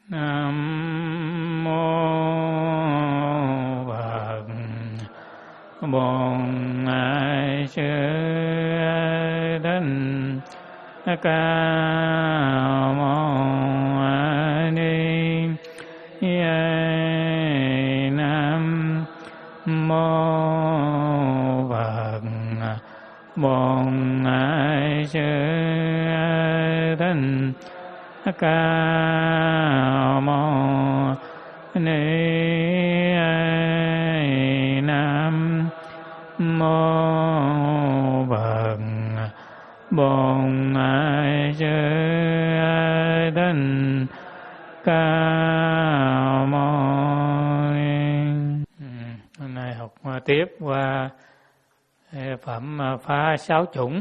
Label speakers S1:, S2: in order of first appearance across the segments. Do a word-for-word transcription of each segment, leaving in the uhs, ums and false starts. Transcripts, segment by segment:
S1: Nam mô Phật Bổn Sư Thích Ca Mâu Ni Nam mô Phật Bổn Sư Thích Ca Mâu Ni Nam mô Phật Bổn Sư Thích Ca Mâu Ni. Hôm nay học tiếp qua phẩm phá sáu chủng.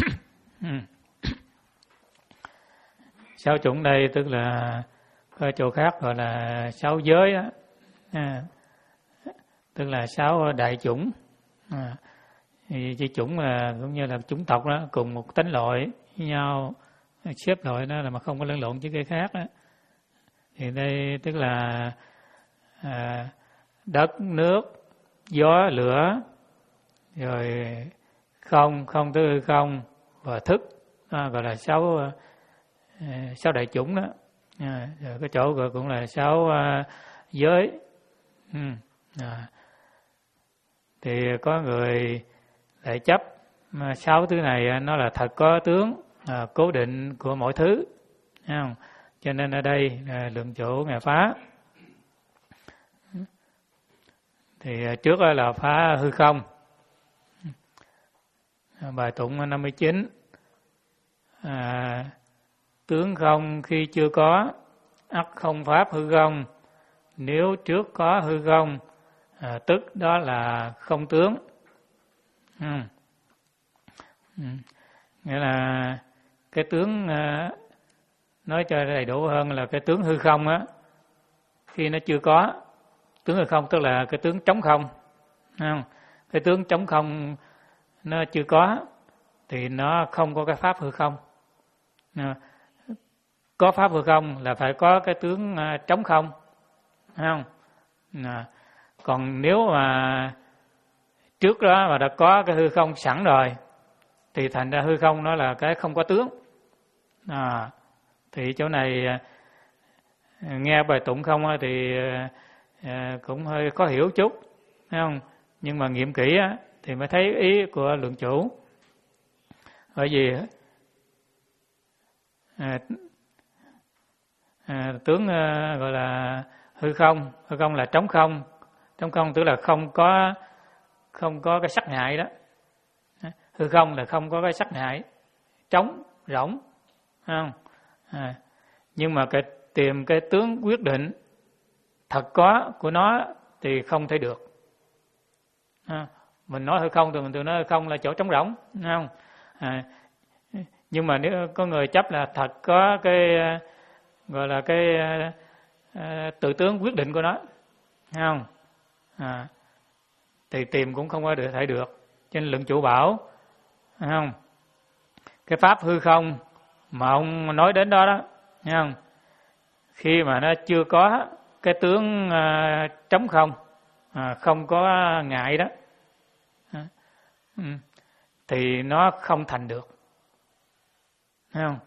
S1: Sáu chủng đây tức là có chỗ khác gọi là sáu giới đó. À, tức là sáu đại chủng. À, thì cái chủng là cũng như là chủng tộc đó, cùng một tánh loại với nhau, xếp loại đó là mà không có lẫn lộn với cái khác đó. Thì đây tức là à, đất, nước, gió, lửa, rồi không, không tư không và thức, à, gọi là sáu sáu đại chủng đó. À, rồi cái chỗ gọi cũng là sáu uh, giới. Ừ. À. Thì có người lại chấp sáu thứ này nó là thật có tướng à, cố định của mỗi thứ, thấy không? Cho nên ở đây à, lượng chỗ ngài phá. Thì à, trước là phá hư không. À, bài tụng năm mươi chín. À, tướng không khi chưa có, ắt không pháp hư không. Nếu trước có hư không, à, tức đó là không tướng. Ừ. Ừ. Nghĩa là cái tướng, à, nói cho đầy đủ hơn là cái tướng hư không á, khi nó chưa có, tướng hư không tức là cái tướng trống không. Không? Cái tướng trống không nó chưa có thì nó không có cái pháp hư không. À, có pháp hư không là phải có cái tướng uh, trống không, không? À, còn nếu mà trước đó mà đã có cái hư không sẵn rồi thì thành ra hư không nó là cái không có tướng. À, thì chỗ này uh, nghe bài tụng không thì uh, cũng hơi khó hiểu chút, thấy không? Nhưng mà nghiệm kỹ uh, thì mới thấy ý của lượng chủ. Bởi vì uh, À, tướng uh, gọi là hư không, hư không là trống không, trống không tức là không có không có cái sắc ngại đó. Hư không là không có cái sắc ngại, trống rỗng, không? À, nhưng mà cái tìm cái tướng quyết định thật có của nó thì không thể được. À, mình nói hư không thì mình thường nói hư không là chỗ trống rỗng, không? À, nhưng mà nếu có người chấp là thật có cái gọi là cái uh, tự tướng quyết định của nó, thấy không? À, thì tìm cũng không có được thể được. Cho nên lượng chủ bảo, thấy không? Cái pháp hư không mà ông nói đến đó đó, thấy không? Khi mà nó chưa có cái tướng uh, trống không, à, không có ngại đó, à, ừ, thì nó không thành được, thấy không?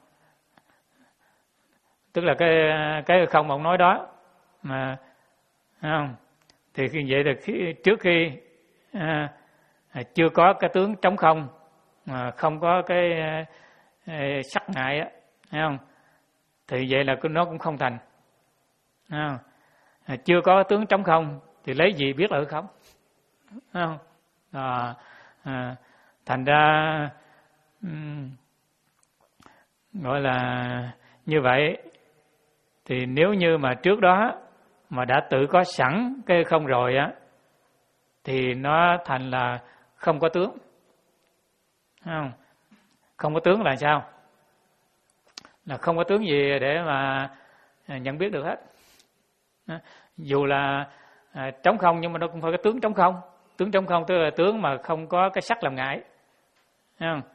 S1: Tức là cái cái không mà ông nói đó mà, không? Thì khi vậy là khi, trước khi à, chưa có cái tướng trống không, mà không có cái à, sắc ngại á, thấy không? Thì vậy là nó cũng không thành. Không? À, chưa có tướng trống không thì lấy gì biết là không? Không? À, à, thành ra um, gọi là như vậy. Thì nếu như mà trước đó mà đã tự có sẵn cái không rồi á, thì nó thành là không có tướng. Không? Không có tướng là sao? Là không có tướng gì để mà nhận biết được hết. Dù là à, trống không nhưng mà nó cũng phải có tướng trống không. Tướng trống không tức là tướng mà không có cái sắc làm ngại. Thấy không?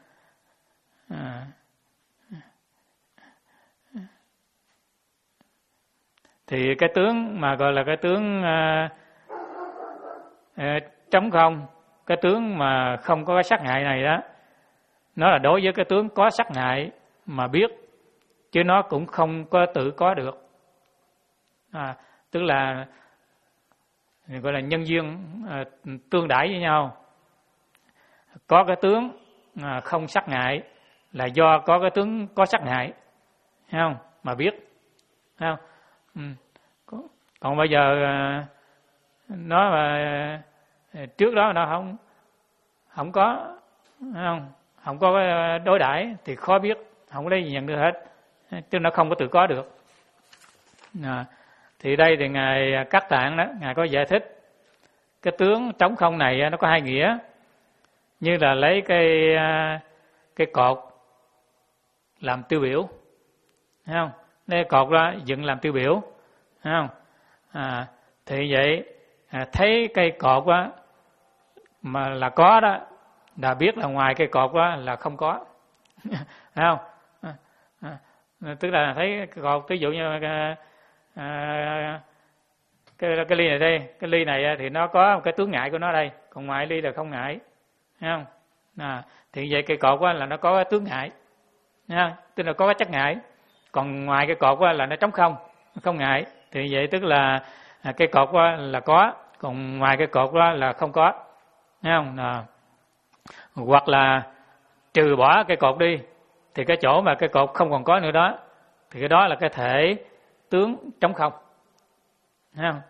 S1: À. Thì cái tướng mà gọi là cái tướng à, à, trống không, cái tướng mà không có cái sắc ngại này đó, nó là đối với cái tướng có sắc ngại mà biết, chứ nó cũng không có tự có được. À, tức là gọi là nhân duyên à, tương đãi với nhau. Có cái tướng à, không sắc ngại là do có cái tướng có sắc ngại, thấy không? Mà biết, thấy không? Ừ. Còn bây giờ à, nó mà trước đó nó không không có, thấy không? Không có cái đối đãi thì khó biết, không có lấy gì nhận được hết, chứ nó không có tự có được. À, thì đây thì ngài Cát Tạng đó, ngài có giải thích cái tướng trống không này nó có hai nghĩa, như là lấy cái cái cột làm tiêu biểu, thấy không? Lấy cột ra dựng làm tiêu biểu, thấy không? À, thì vậy à, thấy cây cột á mà là có đó, đã biết là ngoài cây cột đó là không có, thấy không? À, à, tức là thấy cái cột, ví dụ như à, à, cái cái ly này đây, cái ly này thì nó có một cái tướng ngại của nó đây, còn ngoài ly là không ngại, thấy không? À, thì vậy cây cột á là nó có cái tướng ngại, nha, tức là có cái chất ngại, còn ngoài cái cột á là nó trống không, không ngại, thì vậy tức là à, cái cột á là có, còn ngoài cái cột đó là không có, thấy không? À, hoặc là trừ bỏ cái cột đi, thì cái chỗ mà cái cột không còn có nữa đó, thì cái đó là cái thể tướng trống không, thấy không?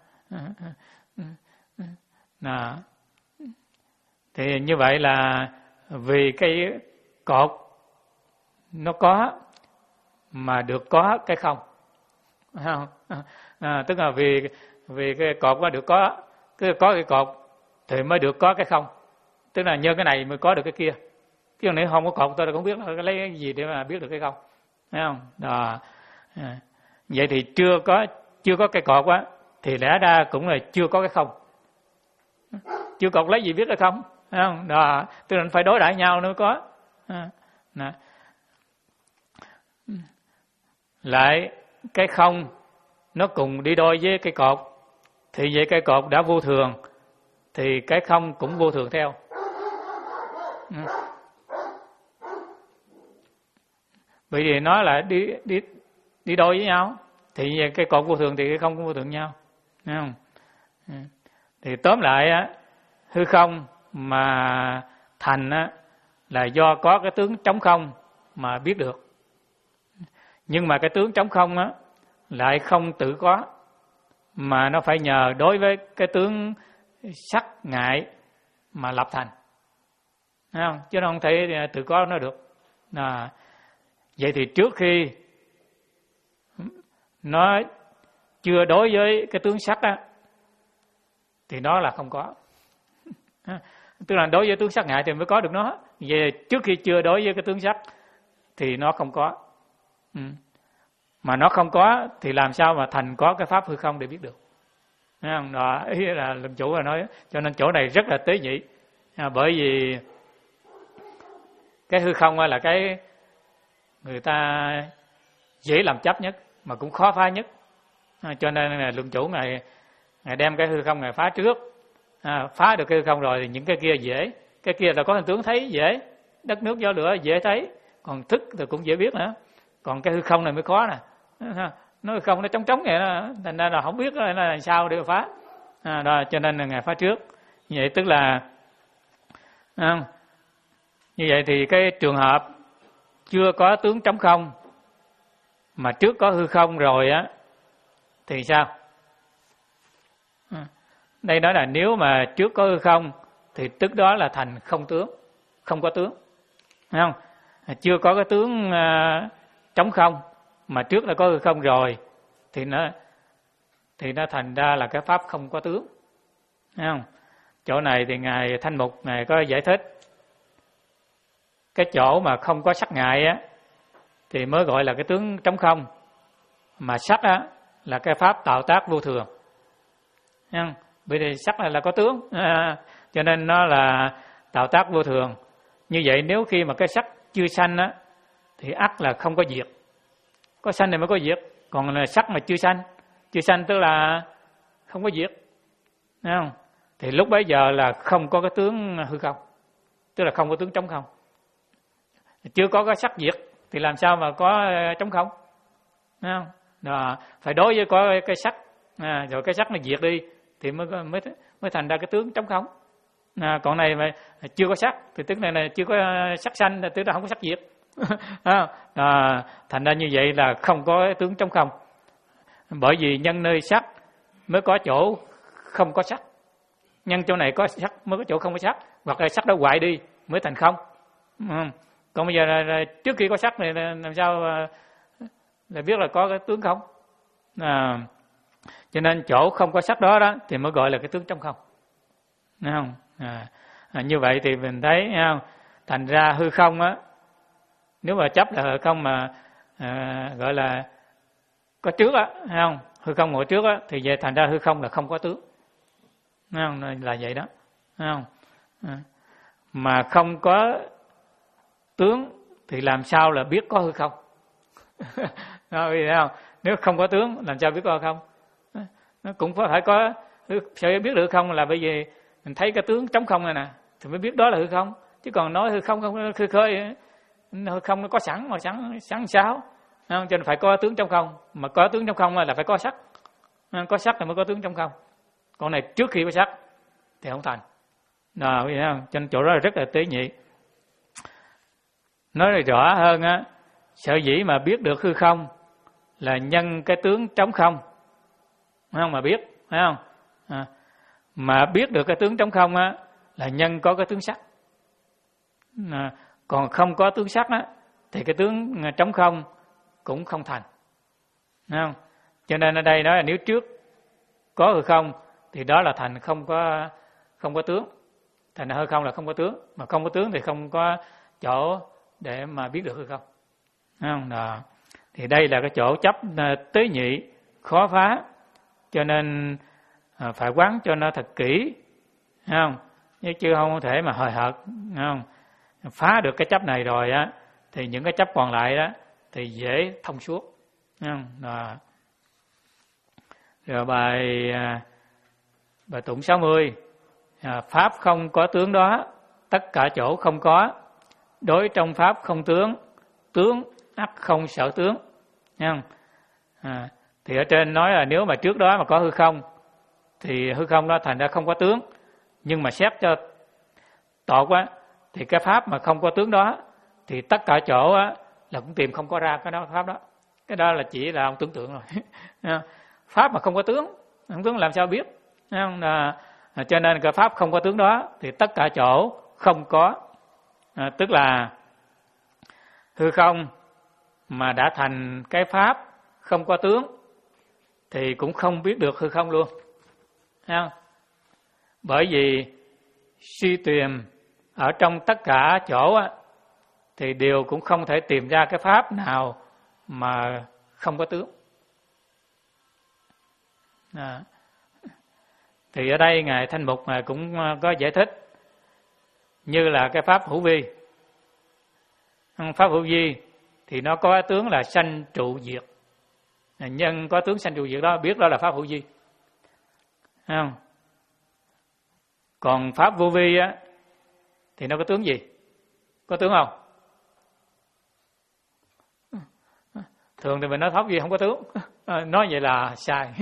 S1: À, thì như vậy là vì cái cột nó có mà được có cái không, thấy không? À, tức là vì vì cái cột nó được có, cứ có cái cột thì mới được có cái không, tức là nhờ cái này mới có được cái kia, chứ nếu không có cột tôi không biết là lấy cái gì để mà biết được cái không, thấy không? Đó. À, vậy thì chưa có chưa có cái cột á thì lẽ ra cũng là chưa có cái không, chưa cột lấy gì biết cái không, thấy không? Đó, tức là phải đối đãi nhau mới có. À, đó. Lại cái không nó cùng đi đôi với cái cột, thì vậy cái cột đã vô thường thì cái không cũng vô thường theo. Bởi vì nó là đi đi đi đôi với nhau, thì vậy cái cột vô thường thì cái không cũng vô thường nhau, thấy không? Thì tóm lại á, hư không mà thành á là do có cái tướng trống không mà biết được. Nhưng mà cái tướng trống không á lại không tự có, mà nó phải nhờ đối với cái tướng sắc ngại mà lập thành, thấy không? Chứ nó không thể tự có nó được. À, vậy thì trước khi nó chưa đối với cái tướng sắc á thì nó là không có. Tức là đối với tướng sắc ngại thì mới có được nó. Vậy trước khi chưa đối với cái tướng sắc thì nó không có. Ừ. Mà nó không có thì làm sao mà thành có cái pháp hư không để biết được. Thấy không? Đó, ý là làm chủ là nói, cho nên chỗ này rất là tế nhị. À, bởi vì cái hư không là cái người ta dễ làm chấp nhất mà cũng khó phá nhất. À, cho nên là luận chủ này ngài đem cái hư không ngài phá trước. À, phá được cái hư không rồi thì những cái kia dễ. Cái kia là có hình tướng thấy dễ, đất nước gió lửa dễ thấy, còn thức thì cũng dễ biết nữa. Còn cái hư không này mới khó nè. Nó hư không nó trống trống vậy đó, thành ra là không biết là làm sao để phá. À, đó, cho nên là ngài phá trước. Như vậy tức là à, như vậy thì cái trường hợp chưa có tướng trống không mà trước có hư không rồi á thì sao? À, đây nói là nếu mà trước có hư không thì tức đó là thành không tướng, không có tướng, thấy không? À, chưa có cái tướng uh, trống không mà trước đã có hư không rồi thì nó thì nó thành ra là cái pháp không có tướng, thấy không? Chỗ này thì ngài Thanh Mục ngài có giải thích cái chỗ mà không có sắc ngại á thì mới gọi là cái tướng trống không, mà sắc á là cái pháp tạo tác vô thường, thấy không? Bởi vì sắc là, là có tướng, à, cho nên nó là tạo tác vô thường. Như vậy nếu khi mà cái sắc chưa sanh á thì ắt là không có diệt, có sanh thì mới có diệt, còn là sắc mà chưa sanh chưa sanh tức là không có diệt, thấy không? Thì lúc bấy giờ là không có cái tướng hư không, tức là không có tướng trống không. Chưa có cái sắc diệt thì làm sao mà có trống không, thấy không? Đó, phải đối với có cái sắc, à, rồi cái sắc nó diệt đi thì mới mới mới thành ra cái tướng trống không. À, còn này mà chưa có sắc thì tức là, là chưa có sắc sanh, tức là không có sắc diệt. À, thành ra như vậy là không có tướng trống không. Bởi vì nhân nơi sắc mới có chỗ không có sắc, nhân chỗ này có sắc mới có chỗ không có sắc, hoặc là sắc đó hoại đi mới thành không. Ừ. Còn bây giờ là, là trước khi có sắc này làm sao là biết là có cái tướng không. À, cho nên chỗ không có sắc đó đó thì mới gọi là cái tướng trống không, thấy không? À, à, như vậy thì mình thấy, thấy không? Thành ra hư không á, nếu mà chấp là hư không mà à, gọi là có trước á, thấy không? Hư không ngồi trước á thì về thành ra hư không là không có tướng, thấy không? Là vậy đó, thấy không? À, mà không có tướng thì làm sao là biết có hư không? Thấy không? Nếu không có tướng làm sao biết có hư không? Nó cũng phải có, sao biết được không là bởi vì mình thấy cái tướng trống không này nè thì mới biết đó là hư không. Chứ còn nói hư không không khơi khơi, hư không nó có sẵn mà sẵn sẵn sao? Không? Cho nên phải có tướng trống không, mà có tướng trống không là phải có sắc, có sắc thì mới có tướng trống không. Còn này trước khi có sắc thì không thành. Đó, không? Cho nên chỗ đó là rất là tế nhị. Nói rõ hơn á, sở dĩ mà biết được hư không là nhân cái tướng trống không, phải không? Mà biết, phải không? À, mà biết được cái tướng trống không á là nhân có cái tướng sắc. À, còn không có tướng sắc á thì cái tướng trống không cũng không thành, phải không? Cho nên ở đây nói là nếu trước có hư không thì đó là thành không có không có tướng, thành hư không là không có tướng, mà không có tướng thì không có chỗ để mà biết được hư không, phải không? Đó. Thì đây là cái chỗ chấp tế nhị khó phá, cho nên phải quán cho nó thật kỹ, thấy không? Chứ không thể mà hời hợt, thấy không? Phá được cái chấp này rồi á thì những cái chấp còn lại đó thì dễ thông suốt, thấy không? Đó. Rồi bài bài tụng sáu mươi, pháp không có tướng đó, tất cả chỗ không có, đối trong pháp không tướng, tướng ắt không sở tướng, thấy không? À, thì ở trên nói là nếu mà trước đó mà có hư không thì hư không đó thành ra không có tướng, nhưng mà xét cho tột quá thì cái pháp mà không có tướng đó thì tất cả chỗ á là cũng tìm không có ra cái đó pháp đó. Cái đó là chỉ là ông tưởng tượng rồi. Pháp mà không có tướng, không tướng làm sao biết, thấy không? À, cho nên cái pháp không có tướng đó thì tất cả chỗ không có, à, tức là hư không mà đã thành cái pháp không có tướng thì cũng không biết được hư không luôn, thấy không? Bởi vì suy tìm ở trong tất cả chỗ á, thì đều cũng không thể tìm ra cái pháp nào mà không có tướng. À. Thì ở đây Ngài Thanh Mục Ngài cũng có giải thích như là cái pháp hữu vi. Pháp hữu vi thì nó có tướng là sanh trụ diệt. Nhân có tướng sanh trụ diệt đó biết đó là pháp hữu vi. Thấy không? Còn pháp vô vi á thì nó có tướng gì? Có tướng không? Thường thì mình nói pháp vi không có tướng, nói vậy là sai.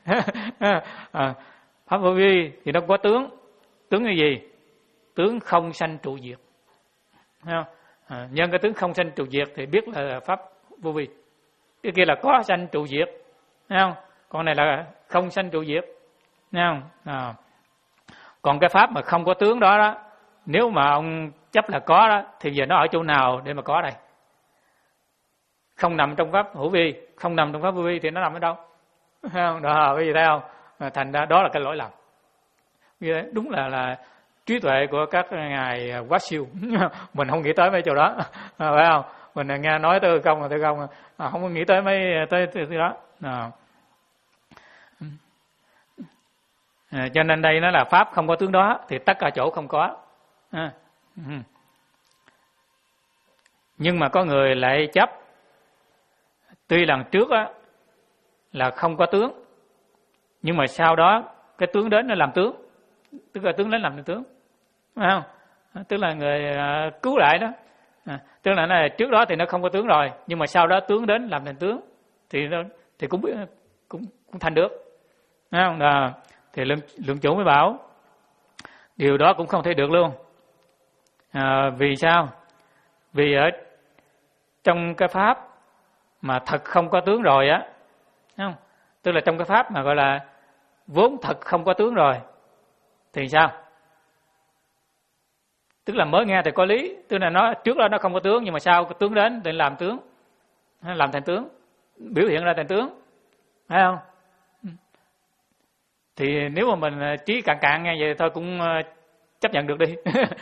S1: Pháp vô vi thì nó có tướng, tướng như gì? Tướng không sanh trụ diệt. Thấy không? À, nhân cái tướng không sanh trụ diệt thì biết là pháp vô vi. Cái kia là có sanh trụ diệt, thấy không? Còn này là không sanh trụ diệt, thấy không? À. Còn cái pháp mà không có tướng đó đó, nếu mà ông chấp là có đó, thì giờ nó ở chỗ nào để mà có đây? Không nằm trong pháp hữu vi, không nằm trong pháp vô vi thì nó nằm ở đâu? Thấy không? Đó, cái gì thấy không? Thành ra đó là cái lỗi lầm. Đúng là là trí tuệ của các ngài quá siêu. Mình không nghĩ tới mấy chỗ đó, phải không? Mình nghe nói tới không là tới không, không có nghĩ tới mấy tới, tới, tới đó. À. À, cho nên đây nó là pháp không có tướng đó thì tất cả chỗ không có. À. Nhưng mà có người lại chấp tuy lần trước á là không có tướng, nhưng mà sau đó cái tướng đến nó làm tướng, tức là tướng đến làm tướng, phải không? Tức là người uh, cứu lại đó. À, tức là này, trước đó thì nó không có tướng rồi, nhưng mà sau đó tướng đến làm thành tướng thì nó thì cũng cũng cũng thành được, phải không? À, thì lượng lượng chủ mới bảo điều đó cũng không thể được luôn. À, vì sao? Vì ở trong cái pháp mà thật không có tướng rồi á, không? Tức là trong cái pháp mà gọi là vốn thật không có tướng rồi thì sao? Tức là mới nghe thì có lý, tức là nó trước đó nó không có tướng, nhưng mà sau cái tướng đến thì làm tướng, làm thành tướng, biểu hiện ra thành tướng, phải không? Thì nếu mà mình trí cạn cạn nghe vậy thôi cũng chấp nhận được đi.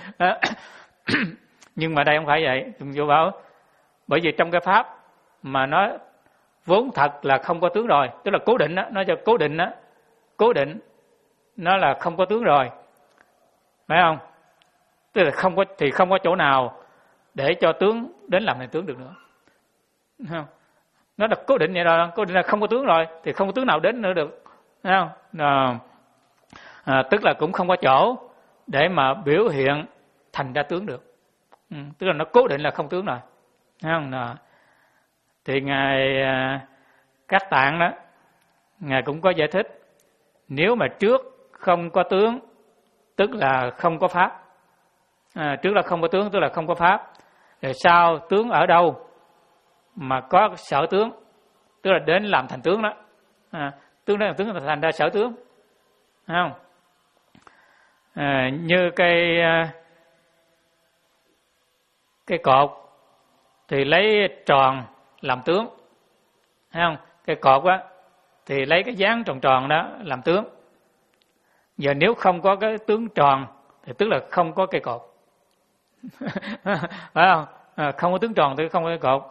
S1: Nhưng mà đây không phải vậy. Chúng vô bảo bởi vì trong cái pháp mà nó vốn thật là không có tướng rồi, tức là cố định đó, nó cho cố định đó, cố định nó là không có tướng rồi, phải không? Tức là không có thì không có chỗ nào để cho tướng đến làm thành tướng được nữa, không? Nó là cố định vậy rồi, cố định là không có tướng rồi thì không có tướng nào đến nữa được, phải không? À, à, tức là cũng không có chỗ để mà biểu hiện thành ra tướng được. Ừ, tức là nó cố định là không tướng rồi, thấy không? À, thì ngài à, Các Tạng đó, ngài cũng có giải thích, nếu mà trước không có tướng tức là không có pháp, à, trước là không có tướng tức là không có pháp, rồi sau tướng ở đâu mà có sở tướng, tức là đến làm thành tướng đó, à, tướng đến làm tướng là thành ra sở tướng, thấy không? À, như cái cái cột thì lấy tròn làm tướng, thấy không? Cái cột á thì lấy cái dáng tròn tròn đó làm tướng. Giờ nếu không có cái tướng tròn thì tức là không có cây cột. Phải không? À, không có tướng tròn thì không có cây cột.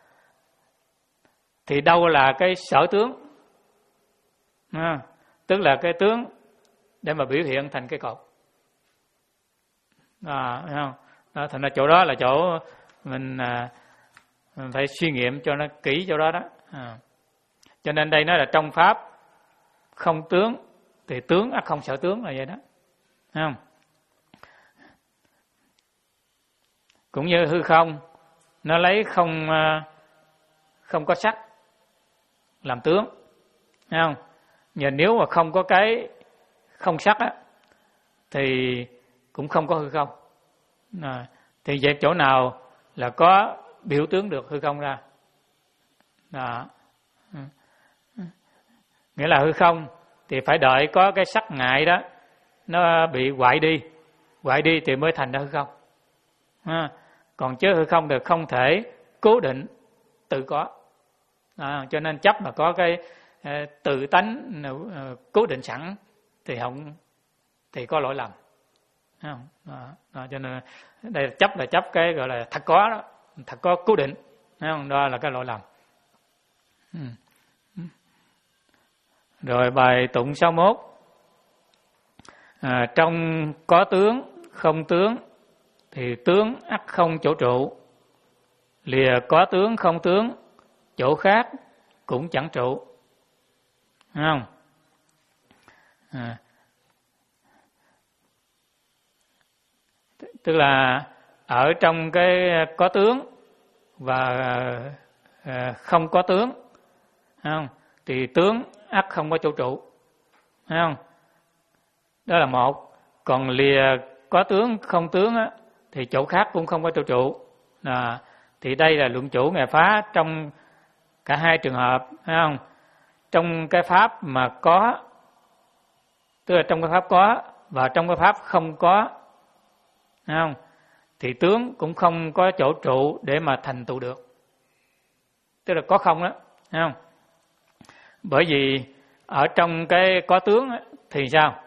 S1: Thì đâu là cái sở tướng? À, tức là cái tướng để mà biểu hiện thành cây cột. À, thấy không? Đó, thành ra chỗ đó là chỗ mình, à, mình phải suy nghiệm cho nó kỹ chỗ đó đó. À. Cho nên đây nó là trong pháp không tướng thì tướng ắt không sở tướng là vậy đó, thấy không? Cũng như hư không, nó lấy không không có sắc làm tướng, thấy không? Nhờ nếu mà không có cái không sắc á thì cũng không có hư không. À, thì vậy chỗ nào là có biểu tướng được hư không ra? Đó. Nghĩa là hư không thì phải đợi có cái sắc ngại đó nó bị hoại đi, hoại đi thì mới thành ra hư không. À, còn chứ hư không thì không thể cố định tự có. À, cho nên chấp mà có cái uh, tự tánh uh, cố định sẵn thì không thì có lỗi lầm. À, à, cho nên đây chấp là chấp cái gọi là thật có đó, thật có cố định, không? Đó là cái lỗi lầm. Ừ. Rồi bài tụng sáu mốt, à, trong có tướng không tướng thì tướng ắt không chỗ trụ, lìa có tướng không tướng chỗ khác cũng chẳng trụ, thấy không? À, tức là ở trong cái có tướng và à, không có tướng, thấy không? Thì tướng ắt không có chỗ trụ, thấy không? Đó là một. Còn lìa có tướng không tướng á, thì chỗ khác cũng không có chỗ trụ. À, thì đây là luận chủ ngài phá trong cả hai trường hợp, thấy không? Trong cái pháp mà có, tức là trong cái pháp có và trong cái pháp không có, thấy không? Thì tướng cũng không có chỗ trụ để mà thành tựu được, tức là có không đó, thấy không? Bởi vì ở trong cái có tướng thì sao?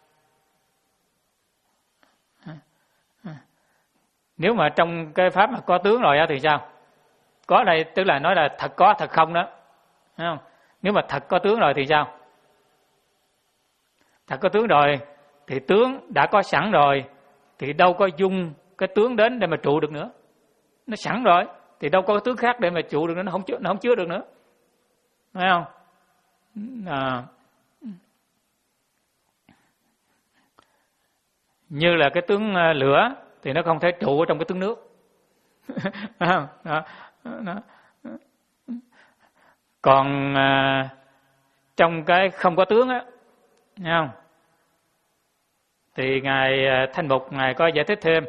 S1: Nếu mà trong cái pháp mà có tướng rồi thì sao? Có đây tức là nói là thật có thật không đó, thấy không? Nếu mà thật có tướng rồi thì sao? Thật có tướng rồi thì tướng đã có sẵn rồi thì đâu có dung cái tướng đến để mà trụ được nữa. Nó sẵn rồi thì đâu có tướng khác để mà trụ được nữa, nó không chứa, nó không chứa được nữa, thấy không? À, Như là cái tướng lửa thì nó không thể trụ ở trong cái tướng nước. đó, đó, đó. Còn à, trong cái không có tướng á, thấy không? Thì ngài Thanh Mục ngài có giải thích thêm.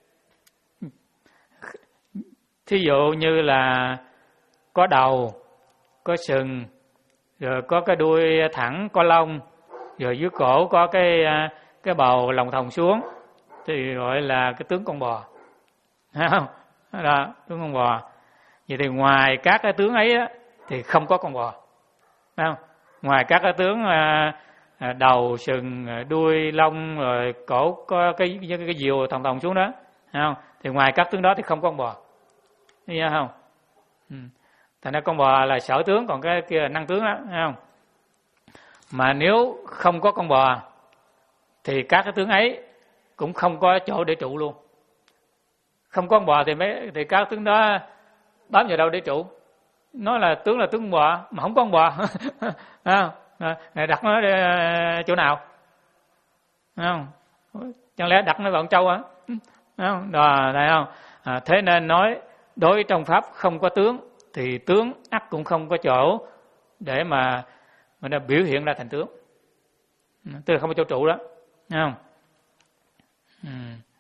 S1: Thí dụ như là có đầu, có sừng, rồi có cái đuôi thẳng, có lông, rồi dưới cổ có cái cái bầu lòng thòng xuống, thì gọi là cái tướng con bò, thấy không? Đó, tướng con bò. Vậy thì ngoài các cái tướng ấy á, thì không có con bò, thấy không? Ngoài các cái tướng à, đầu, sừng, đuôi, lông, rồi cổ có cái cái, cái diều thòng thòng xuống đó, thấy không? Thì ngoài các tướng đó thì không có con bò, thấy không? Ừ. Thành ra con bò là sở tướng, còn cái kia là năng tướng đó, thấy không? Mà nếu không có con bò thì các cái tướng ấy cũng không có chỗ để trụ luôn. Không có con bò thì mấy thì các tướng đó bám vào đâu để trụ? Nói là tướng là tướng bò mà không có con bò. À, đặt nó chỗ nào? Không? Chẳng lẽ đặt nó vào con trâu hả? Không? Đó, thấy không? À, thế nên nói đối trong pháp không có tướng thì tướng ắt cũng không có chỗ để mà mà nó biểu hiện ra thành tướng, tức là không có chỗ trụ đó, thấy không? Ừ.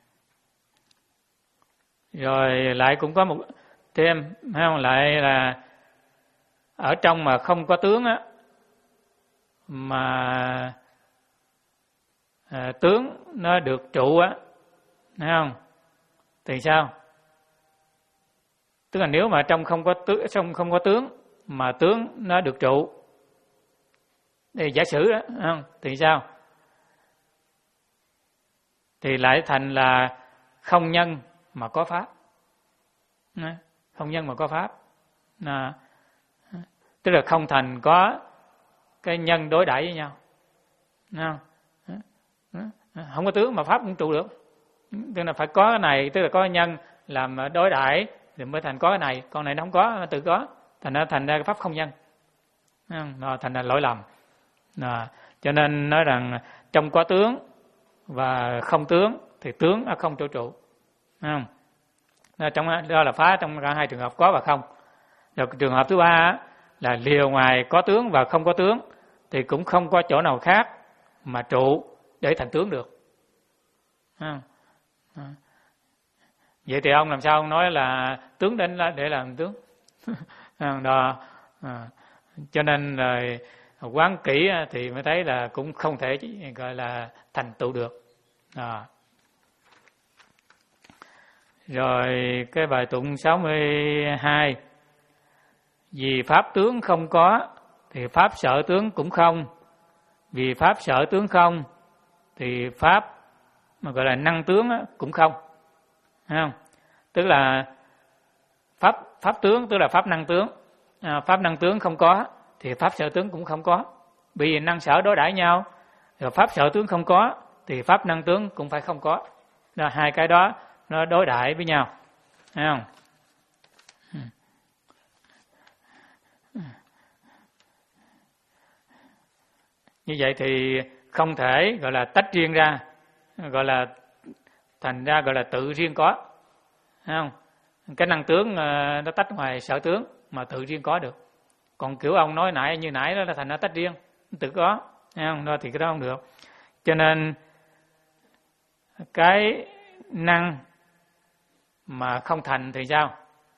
S1: Rồi lại cũng có một thêm, thấy không? Lại là ở trong mà không có tướng á, mà à, tướng nó được trụ á, thấy không? Thì sao? Tức là nếu mà trong không có tướng, trong không có tướng mà tướng nó được trụ, thì giả sử đó, không? Thì sao? Thì lại thành là không nhân mà có pháp. Không nhân mà có pháp. À, tức là không thành có cái nhân đối đãi với nhau. Không? Không có tướng mà pháp cũng trụ được. Tức là phải có cái này, tức là có nhân làm đối đãi thì mới thành có cái này, còn này nó không có, nó tự có, thành ra thành ra cái pháp không nhân. Nó thành ra lỗi lầm. À, cho nên nói rằng trong có tướng và không tướng thì tướng nó không chỗ trụ, không? Trong đó là phá trong cả hai trường hợp có và không. Rồi trường hợp thứ ba là liều ngoài có tướng và không có tướng thì cũng không có chỗ nào khác mà trụ để thành tướng được, không? À. Vậy thì ông làm sao ông nói là tướng đến là để làm tướng? Đó. À. Cho nên rồi quán kỹ thì mới thấy là cũng không thể gọi là thành tựu được. À. Rồi cái bài tụng sáu mươi hai. Vì pháp tướng không có thì pháp sở tướng cũng không. Vì pháp sở tướng không thì pháp mà gọi là năng tướng cũng không. Thấy không? Tức là pháp pháp tướng tức là pháp năng tướng. À, pháp năng tướng không có thì pháp sở tướng cũng không có. Bởi vì năng sở đối đãi nhau, rồi pháp sở tướng không có thì pháp năng tướng cũng phải không có. Đó, hai cái đó nó đối đãi với nhau, thấy không? Như vậy thì không thể gọi là tách riêng ra, gọi là thành ra gọi là tự riêng có, thấy không? Cái năng tướng nó tách ngoài sở tướng mà tự riêng có được. Còn kiểu ông nói nãy như nãy đó là thành nó tách riêng, tự có, thấy không? Đó thì cái đó không được. Cho nên cái năng mà không thành thì sao?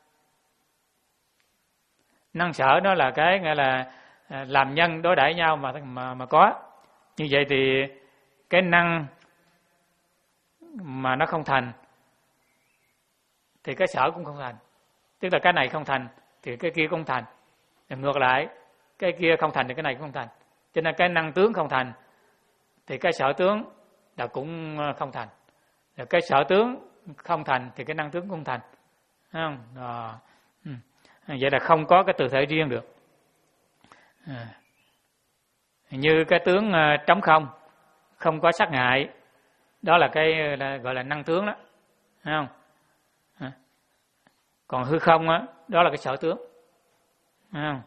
S1: Năng sở đó là cái gọi là làm nhân đối đãi nhau mà mà mà có. Như vậy thì cái năng mà nó không thành thì cái sở cũng không thành. Tức là cái này không thành thì cái kia cũng không thành. Ngược lại, cái kia không thành thì cái này cũng không thành. Cho nên cái năng tướng không thành thì cái sở tướng là cũng không thành. Rồi cái sở tướng không thành thì cái năng tướng cũng không thành. Thấy không? Đó. Ừ. Vậy là không có cái tự thể riêng được. À. Như cái tướng uh, trống không, không có sắc ngại, đó là cái là, gọi là năng tướng đó. Thấy không? À. Còn hư không á, đó là cái sở tướng. Thấy không?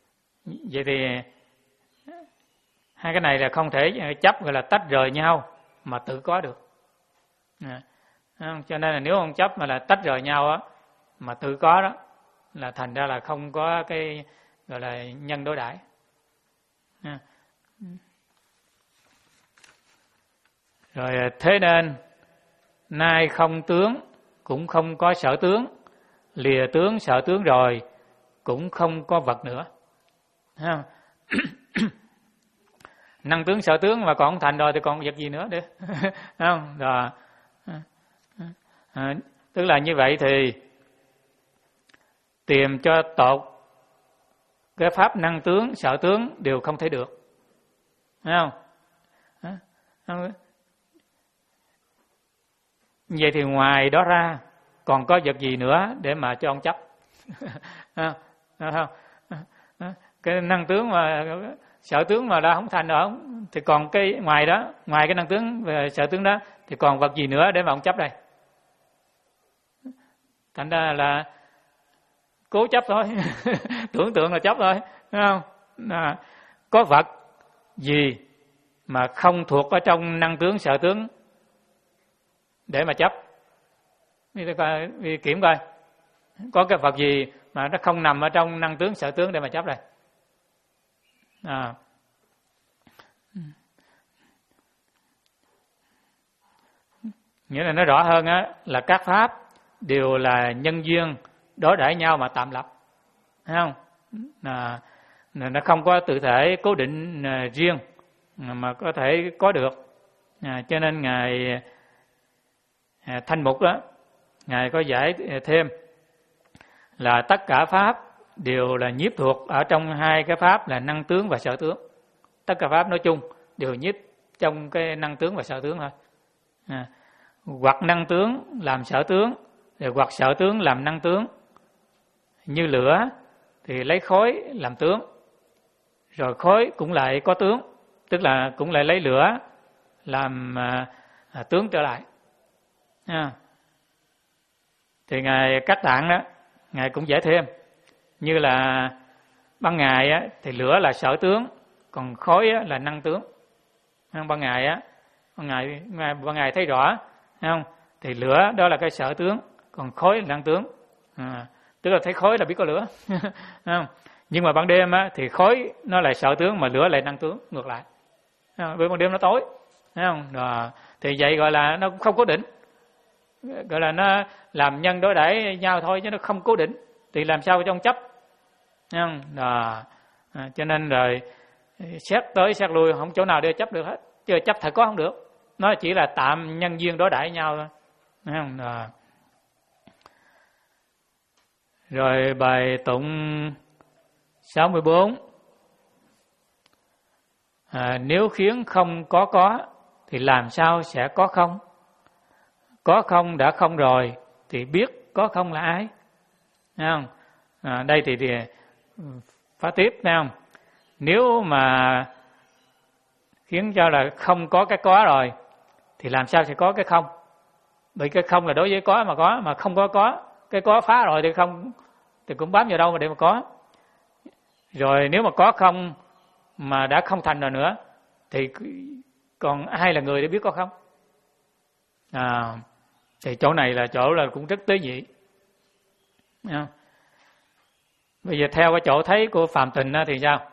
S1: Vậy thì hai cái này là không thể chấp gọi là tách rời nhau. mà tự có được. À, cho nên là nếu không chấp mà là tách rời nhau á, mà tự có đó, là thành ra là không có cái gọi là nhân đối đãi. À. Rồi thế nên nay không tướng cũng không có sở tướng, lìa tướng sở tướng rồi cũng không có vật nữa. À. Năng tướng sở tướng mà còn không thành rồi thì còn vật gì nữa để không? Rồi. À, tức là như vậy thì tìm cho tột cái pháp năng tướng sở tướng đều không thể được, thấy không? À, vậy thì ngoài đó ra còn có vật gì nữa để mà cho ông chấp? À, không? Cái năng tướng mà sở tướng mà đã không thành rồi thì còn cái ngoài đó, ngoài cái năng tướng và sở tướng đó thì còn vật gì nữa để mà ông chấp đây? Thành ra là cố chấp thôi. Tưởng tượng là chấp thôi, đúng không? À, có vật gì mà không thuộc ở trong năng tướng sở tướng để mà chấp? Đi, coi, đi kiểm coi có cái vật gì mà nó không nằm ở trong năng tướng sở tướng để mà chấp đây. À. Nghĩa là nói rõ hơn á, là các pháp đều là nhân duyên đối đãi nhau mà tạm lập, thấy không? À, nó không có tự thể cố định riêng mà có thể có được. À, cho nên ngài Thanh Mục đó, ngài có giải thêm là tất cả pháp đều là nhiếp thuộc ở trong hai cái pháp là năng tướng và sở tướng. Tất cả pháp nói chung đều nhiếp trong cái năng tướng và sở tướng thôi. À, hoặc năng tướng làm sở tướng, rồi hoặc sở tướng làm năng tướng. Như lửa thì lấy khối làm tướng, rồi khối cũng lại có tướng, tức là cũng lại lấy lửa làm à, à, tướng trở lại. À, thì ngài Các Tạng đó, ngài cũng giải thêm như là ban ngày á, thì lửa là sở tướng, còn khối á, là năng tướng. Ban ngày á, ban ngày ban ngày thấy rõ, thấy không? Thì lửa đó là cái sở tướng, còn khối là năng tướng. À, tức là thấy khối là biết có lửa. Không? Nhưng mà ban đêm á, thì khối nó là sở tướng mà lửa lại năng tướng, ngược lại. Bởi ban đêm nó tối, thấy không? Đó. Thì vậy gọi là nó không cố định, gọi là nó làm nhân đối đãi nhau thôi chứ nó không cố định, thì làm sao trong chấp, thấy không? Đó. À, cho nên rồi xét tới xét lui không chỗ nào để chấp được hết, chứ chấp thật có không được, nó chỉ là tạm nhân duyên đối đãi nhau thôi, thấy không? Đó. Rồi bài tụng sáu mươi bốn. À, nếu khiến không có có thì làm sao sẽ có không? Có không đã không rồi thì biết có không là ai? Thấy không? À, đây thì, thì phá tiếp, thấy không? Nếu mà khiến cho là không có cái có rồi thì làm sao sẽ có cái không? Bởi cái không là đối với có mà có, mà không có có, cái có phá rồi thì không thì cũng bám vào đâu mà để mà có. Rồi nếu mà có không mà đã không thành rồi nữa thì còn ai là người để biết có không? À, thì chỗ này là chỗ là cũng rất tế nhị. À, bây giờ theo cái chỗ thấy của Phạm Tình thì sao?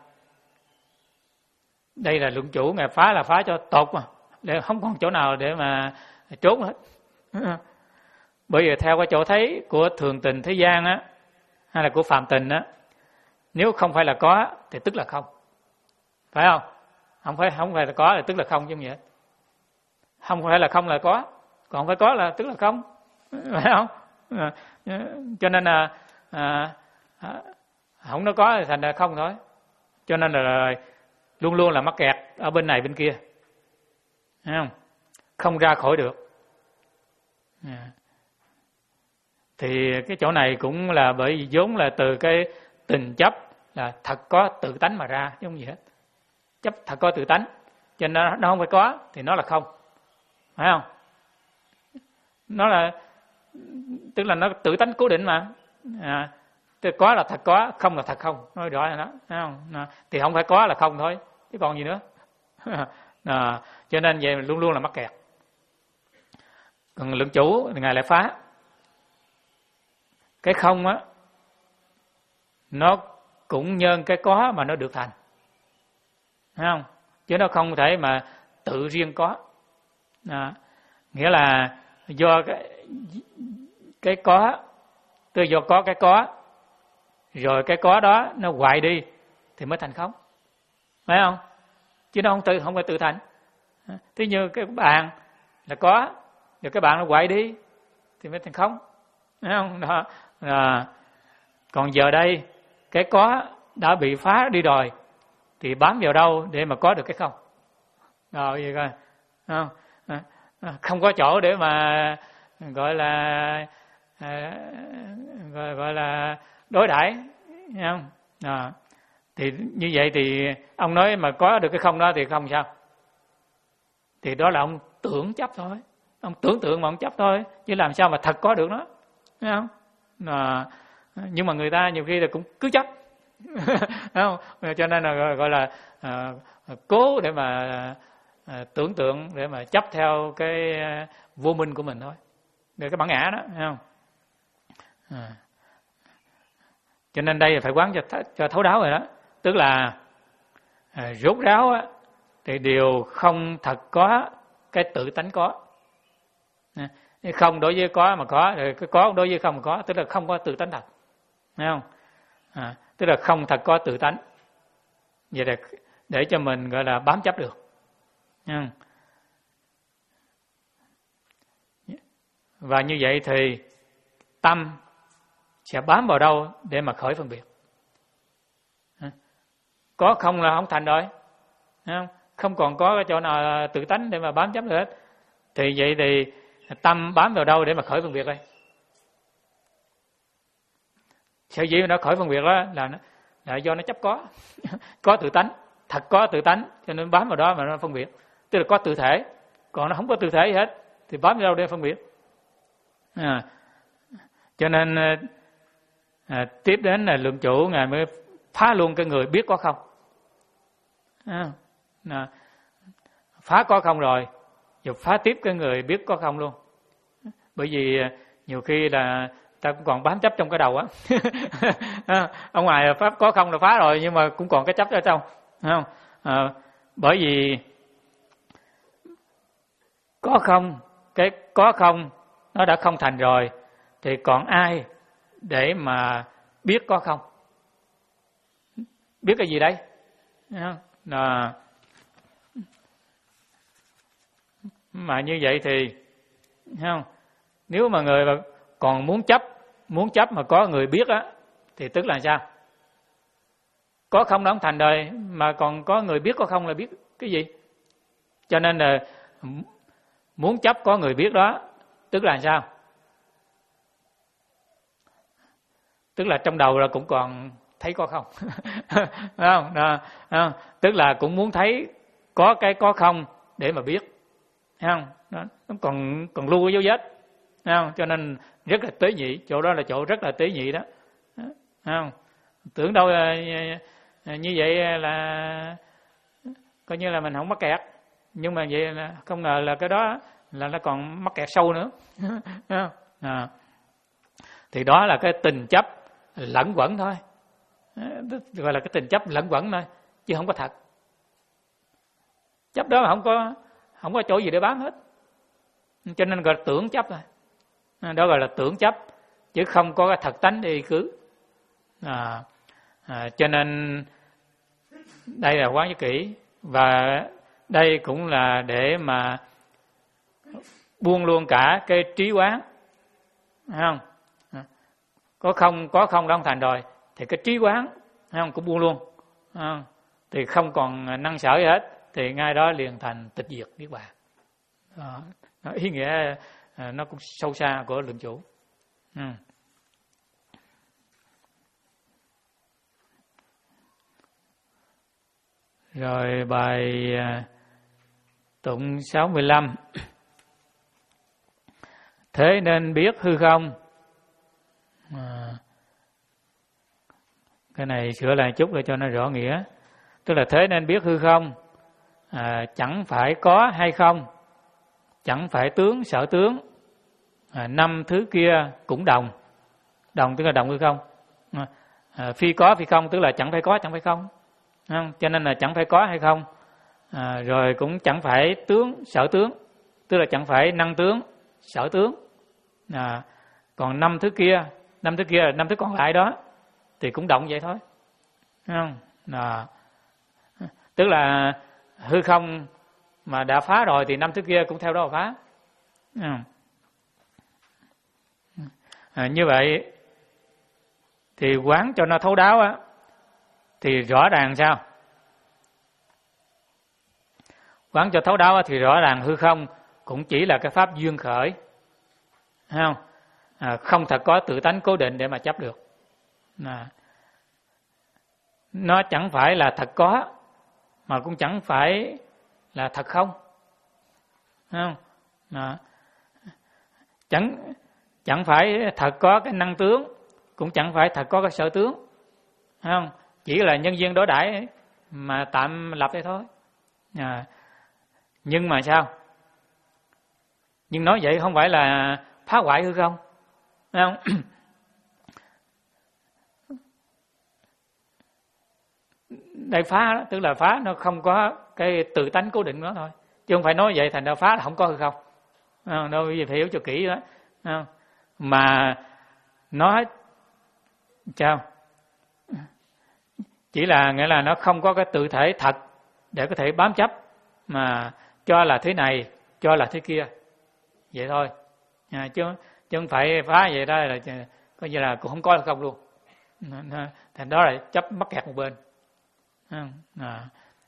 S1: Đây là luận chủ, ngài phá là phá cho tột mà, để không còn chỗ nào để mà trốn hết. Bởi vì theo cái chỗ thấy của Thường Tình thế gian á, hay là của Phạm Tình á, nếu không phải là có thì tức là không, phải không? Không phải không phải là có thì tức là không chứ không vậy. Không phải là không là có, còn phải có là tức là không, phải không? À, cho nên là à, à, không nó có thì thành ra không thôi. Cho nên là luôn luôn là mắc kẹt ở bên này bên kia, thấy không? Không ra khỏi được. À, thì cái chỗ này cũng là bởi vì vốn là từ cái tình chấp là thật có tự tánh mà ra chứ không gì hết. Chấp thật có tự tánh, cho nên nó, nó không phải có thì nó là không, phải không? Nó là tức là nó tự tánh cố định mà. À, tức có là thật có, không là thật không, nói rõ là nó, thấy không? Nó, thì không phải có là không thôi chứ còn gì nữa. À, cho nên vậy luôn luôn là mắc kẹt. Còn lượng chủ thì ngài lại phá. Cái không á, nó cũng nhân cái có mà nó được thành, thấy không? Chứ nó không thể mà tự riêng có. À, nghĩa là do cái, cái có, tức do có cái có, rồi cái có đó nó hoại đi thì mới thành không, phải không? Chứ nó không tự không phải tự thành. Thế như cái bàn là có, rồi cái bàn nó hoại đi thì mới thành không, phải không? Đó. À, còn giờ đây cái có đã bị phá đi rồi thì bám vào đâu để mà có được cái không? Rồi vậy coi, không? Không có chỗ để mà gọi là à, gọi, gọi là đối đãi, không? À, thì như vậy thì ông nói mà có được cái không đó thì không sao? Thì đó là ông tưởng chấp thôi, ông tưởng tượng mà ông chấp thôi, chứ làm sao mà thật có được nó, thấy không? À, nhưng mà người ta nhiều khi là cũng cứ chấp, không? Cho nên là gọi là à, cố để mà à, tưởng tượng để mà chấp theo cái vô minh của mình thôi, để cái bản ngã đó, thấy không? À. Cho nên đây là phải quán cho, cho thấu đáo rồi đó, tức là à, rốt ráo á, thì đều không thật có cái tự tánh có. À, không đối với có mà có, rồi cái có đối với không mà có, tức là không có tự tánh thật, thấy không? À, tức là không thật có tự tánh. Vậy là để cho mình gọi là bám chấp được. À. Và như vậy thì tâm sẽ bám vào đâu để mà khởi phân biệt. À. Có không là không thành rồi, không? Không còn có cái chỗ nào tự tánh để mà bám chấp được hết. Thì vậy thì tâm bám vào đâu để mà khởi phân biệt đây? Sở dĩ nó khởi phân biệt đó là, là do nó chấp có. Có tự tánh, thật có tự tánh, cho nên bám vào đó mà nó phân biệt. Tức là có tự thể, còn nó không có tự thể gì hết thì bám vào đâu để phân biệt. À, cho nên à, tiếp đến là lượng chủ ngài mới phá luôn cái người biết có không. À, à, phá có không rồi, rồi phá tiếp cái người biết có không luôn. Bởi vì nhiều khi là ta cũng còn bám chấp trong cái đầu á. Ở ngoài pháp có không là phá rồi, nhưng mà cũng còn cái chấp ở trong, không? À, bởi vì có không, cái có không nó đã không thành rồi thì còn ai để mà biết có không? Biết cái gì đấy? À, mà như vậy thì không, nếu mà người còn muốn chấp muốn chấp mà có người biết á thì tức là sao? Có không nó không thành đời mà còn có người biết có không là biết cái gì? Cho nên là muốn chấp có người biết đó tức là sao? Tức là trong đầu là cũng còn thấy có không. Không? Đó, không? Tức là cũng muốn thấy có cái có không để mà biết, không? Đó, nó còn còn lưu cái dấu vết, không? Cho nên rất là tế nhị, chỗ đó là chỗ rất là tế nhị đó, không? Tưởng đâu là, như vậy là coi như là mình không mắc kẹt, nhưng mà vậy là không ngờ là cái đó là nó còn mắc kẹt sâu nữa. À. Thì đó là cái tình chấp lẫn quẩn thôi, gọi là cái tình chấp lẫn quẩn thôi, chứ không có thật. Chấp đó mà không có không có chỗ gì để bám hết, cho nên gọi là tưởng chấp thôi. Đó gọi là tưởng chấp, chứ không có cái thật tánh để cứ. À, à, cho nên đây là quán cho kỹ, và đây cũng là để mà buông luôn cả cái trí quán, thấy không? Có không có không đã không thành rồi thì cái trí quán, thấy không, cũng buông luôn, không? Thì không còn năng sở gì hết thì ngay đó liền thành tịch diệt niết bàn. Đó, nó ý nghĩa nó cũng sâu xa của lượng chủ. Ừ. Rồi bài tụng sáu mươi lăm. Thế nên biết hư không. À, cái này sửa lại chút để cho nó rõ nghĩa. Tức là thế nên biết hư không, à, chẳng phải có hay không, chẳng phải tướng sở tướng, à, năm thứ kia cũng đồng. Đồng tức là đồng hư không. À, à, phi có phi không tức là chẳng phải có chẳng phải không. À, cho nên là chẳng phải có hay không. À, rồi cũng chẳng phải tướng sở tướng, tức là chẳng phải năng tướng sở tướng. À, còn năm thứ kia, năm thứ kia là năm thứ còn lại đó thì cũng động vậy thôi. À, à, tức là hư không mà đã phá rồi thì năm thứ kia cũng theo đó mà phá. À, à, như vậy thì quán cho nó thấu đáo á, thì rõ ràng sao? Quán cho thấu đáo á, thì rõ ràng hư không cũng chỉ là cái pháp duyên khởi, không? À, không thật có tự tánh cố định để mà chấp được. À, nó chẳng phải là thật có, mà cũng chẳng phải là thật không, không? À, chẳng chẳng phải thật có cái năng tướng, cũng chẳng phải thật có cái sở tướng, không? Chỉ là nhân duyên đối đãi mà tạm lập đây thôi. À, nhưng mà sao? Nhưng nói vậy không phải là phá hoại hư không, không? Đây phá đó, tức là phá nó không có cái tự tánh cố định đó thôi, chứ không phải nói vậy thành ra phá là không có hư không. Không, đâu phải hiểu cho kỹ đó. Không? Mà nó sao? Chỉ là nghĩa là nó không có cái tự thể thật để có thể bám chấp, mà cho là thế này, cho là thế kia, vậy thôi. À, chứ chứ không phải phá vậy đó là coi như là cũng không có là không luôn. Thành đó là chấp mắc kẹt một bên. À.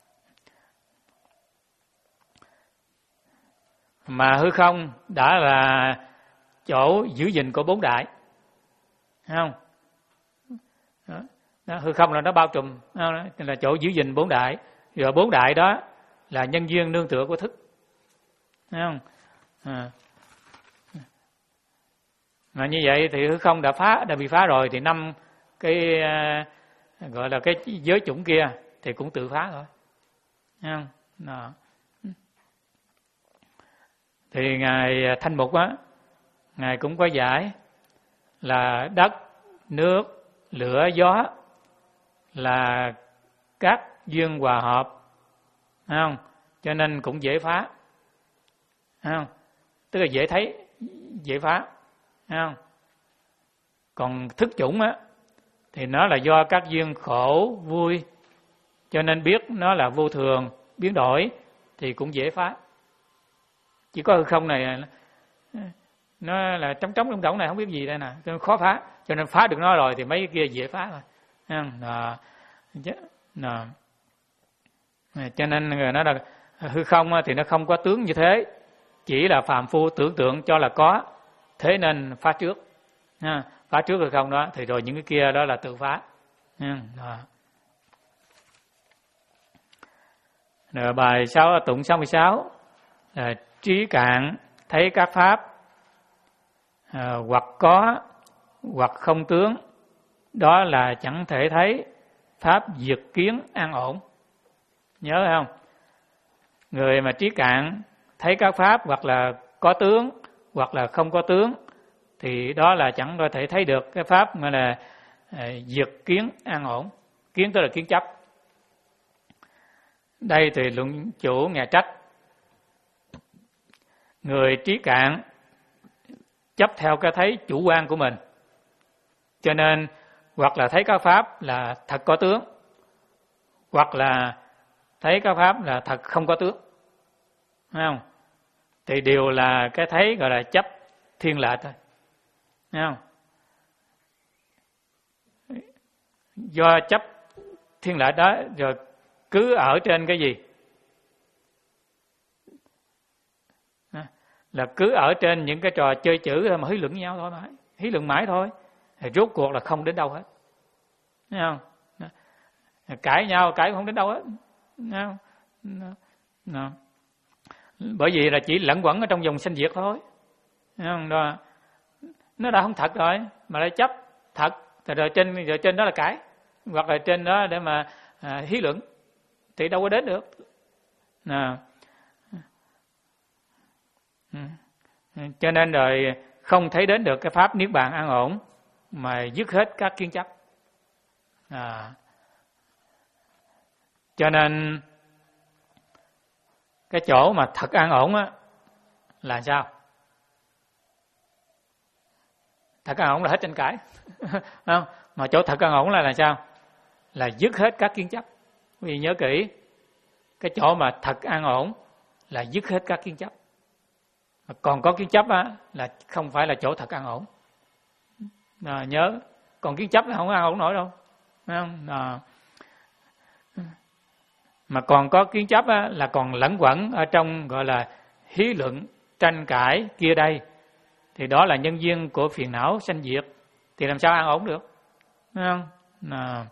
S1: Mà hư không đã là chỗ giữ gìn của bốn đại, không? Đó. Đó, hư không là nó bao trùm, đó, là chỗ giữ gìn bốn đại, rồi bốn đại đó là nhân duyên nương tựa của thức, không? À. Mà như vậy thì hư không đã phá, đã bị phá rồi thì năm cái uh, gọi là cái giới chủng kia thì cũng tự phá thôi, không? Đó. Thì ngài Thanh Mục á, ngài cũng có giải là đất, nước, lửa, gió là các duyên hòa hợp, không? Cho nên cũng dễ phá, không? Tức là dễ thấy, dễ phá, không? Còn thức chủng á thì nó là do các duyên khổ, vui, cho nên biết nó là vô thường, biến đổi thì cũng dễ phá. Chỉ có hư không này nó là trống trống trống trống này không biết gì đây nè, cho nên khó phá, cho nên phá được nó rồi thì mấy cái kia dễ phá rồi. À, à, cho nên nó là hư không thì nó không có tướng như thế, chỉ là phàm phu tưởng tượng cho là có, thế nên phá trước. À, phá trước hư không đó thì rồi những cái kia đó là tự phá. À. Rồi bài sáu tụng sáu mươi sáu là trí cạn thấy các pháp à, hoặc có hoặc không tướng, đó là chẳng thể thấy pháp diệt kiến an ổn. Nhớ không? Người mà trí cạn thấy các pháp hoặc là có tướng hoặc là không có tướng thì đó là chẳng có thể thấy được cái pháp mà là à, diệt kiến an ổn. Kiến tức là kiến chấp. Đây thì luận chủ ngài trách người trí cạn chấp theo cái thấy chủ quan của mình, cho nên hoặc là thấy các pháp là thật có tướng, hoặc là thấy các pháp là thật không có tướng, thấy không? Thì đều là cái thấy gọi là chấp thiên lệch thôi, thấy không? Do chấp thiên lệch đó rồi cứ ở trên cái gì? Là cứ ở trên những cái trò chơi chữ mà hí luận nhau thôi mãi, hí luận mãi thôi, thì rốt cuộc là không đến đâu hết, thấy không? Cãi nhau cãi không đến đâu hết, thấy không? Đó. Bởi vì là chỉ lẫn quẩn ở trong vòng sanh diệt thôi, thấy không? Đó. Nó đã không thật rồi mà lại chấp thật, rồi trên rồi trên đó là cãi, hoặc là trên đó để mà à, hí luận thì đâu có đến được. À. Cho nên rồi không thấy đến được cái pháp niết bàn an ổn mà dứt hết các kiến chấp. À, cho nên cái chỗ mà thật an ổn á là sao? Thật an ổn là hết tranh cãi. Không? Mà chỗ thật an ổn là là sao? Là dứt hết các kiến chấp. Quý vị nhớ kỹ, cái chỗ mà thật an ổn là dứt hết các kiến chấp. Mà còn có kiến chấp á là không phải là chỗ thật an ổn. À, nhớ, còn kiến chấp là không an ổn nổi đâu. Thấy không? À, mà còn có kiến chấp á, là còn lẫn quẩn ở trong gọi là hí luận, tranh cãi kia đây, thì đó là nhân duyên của phiền não sanh diệt, thì làm sao an ổn được? Thấy không? À,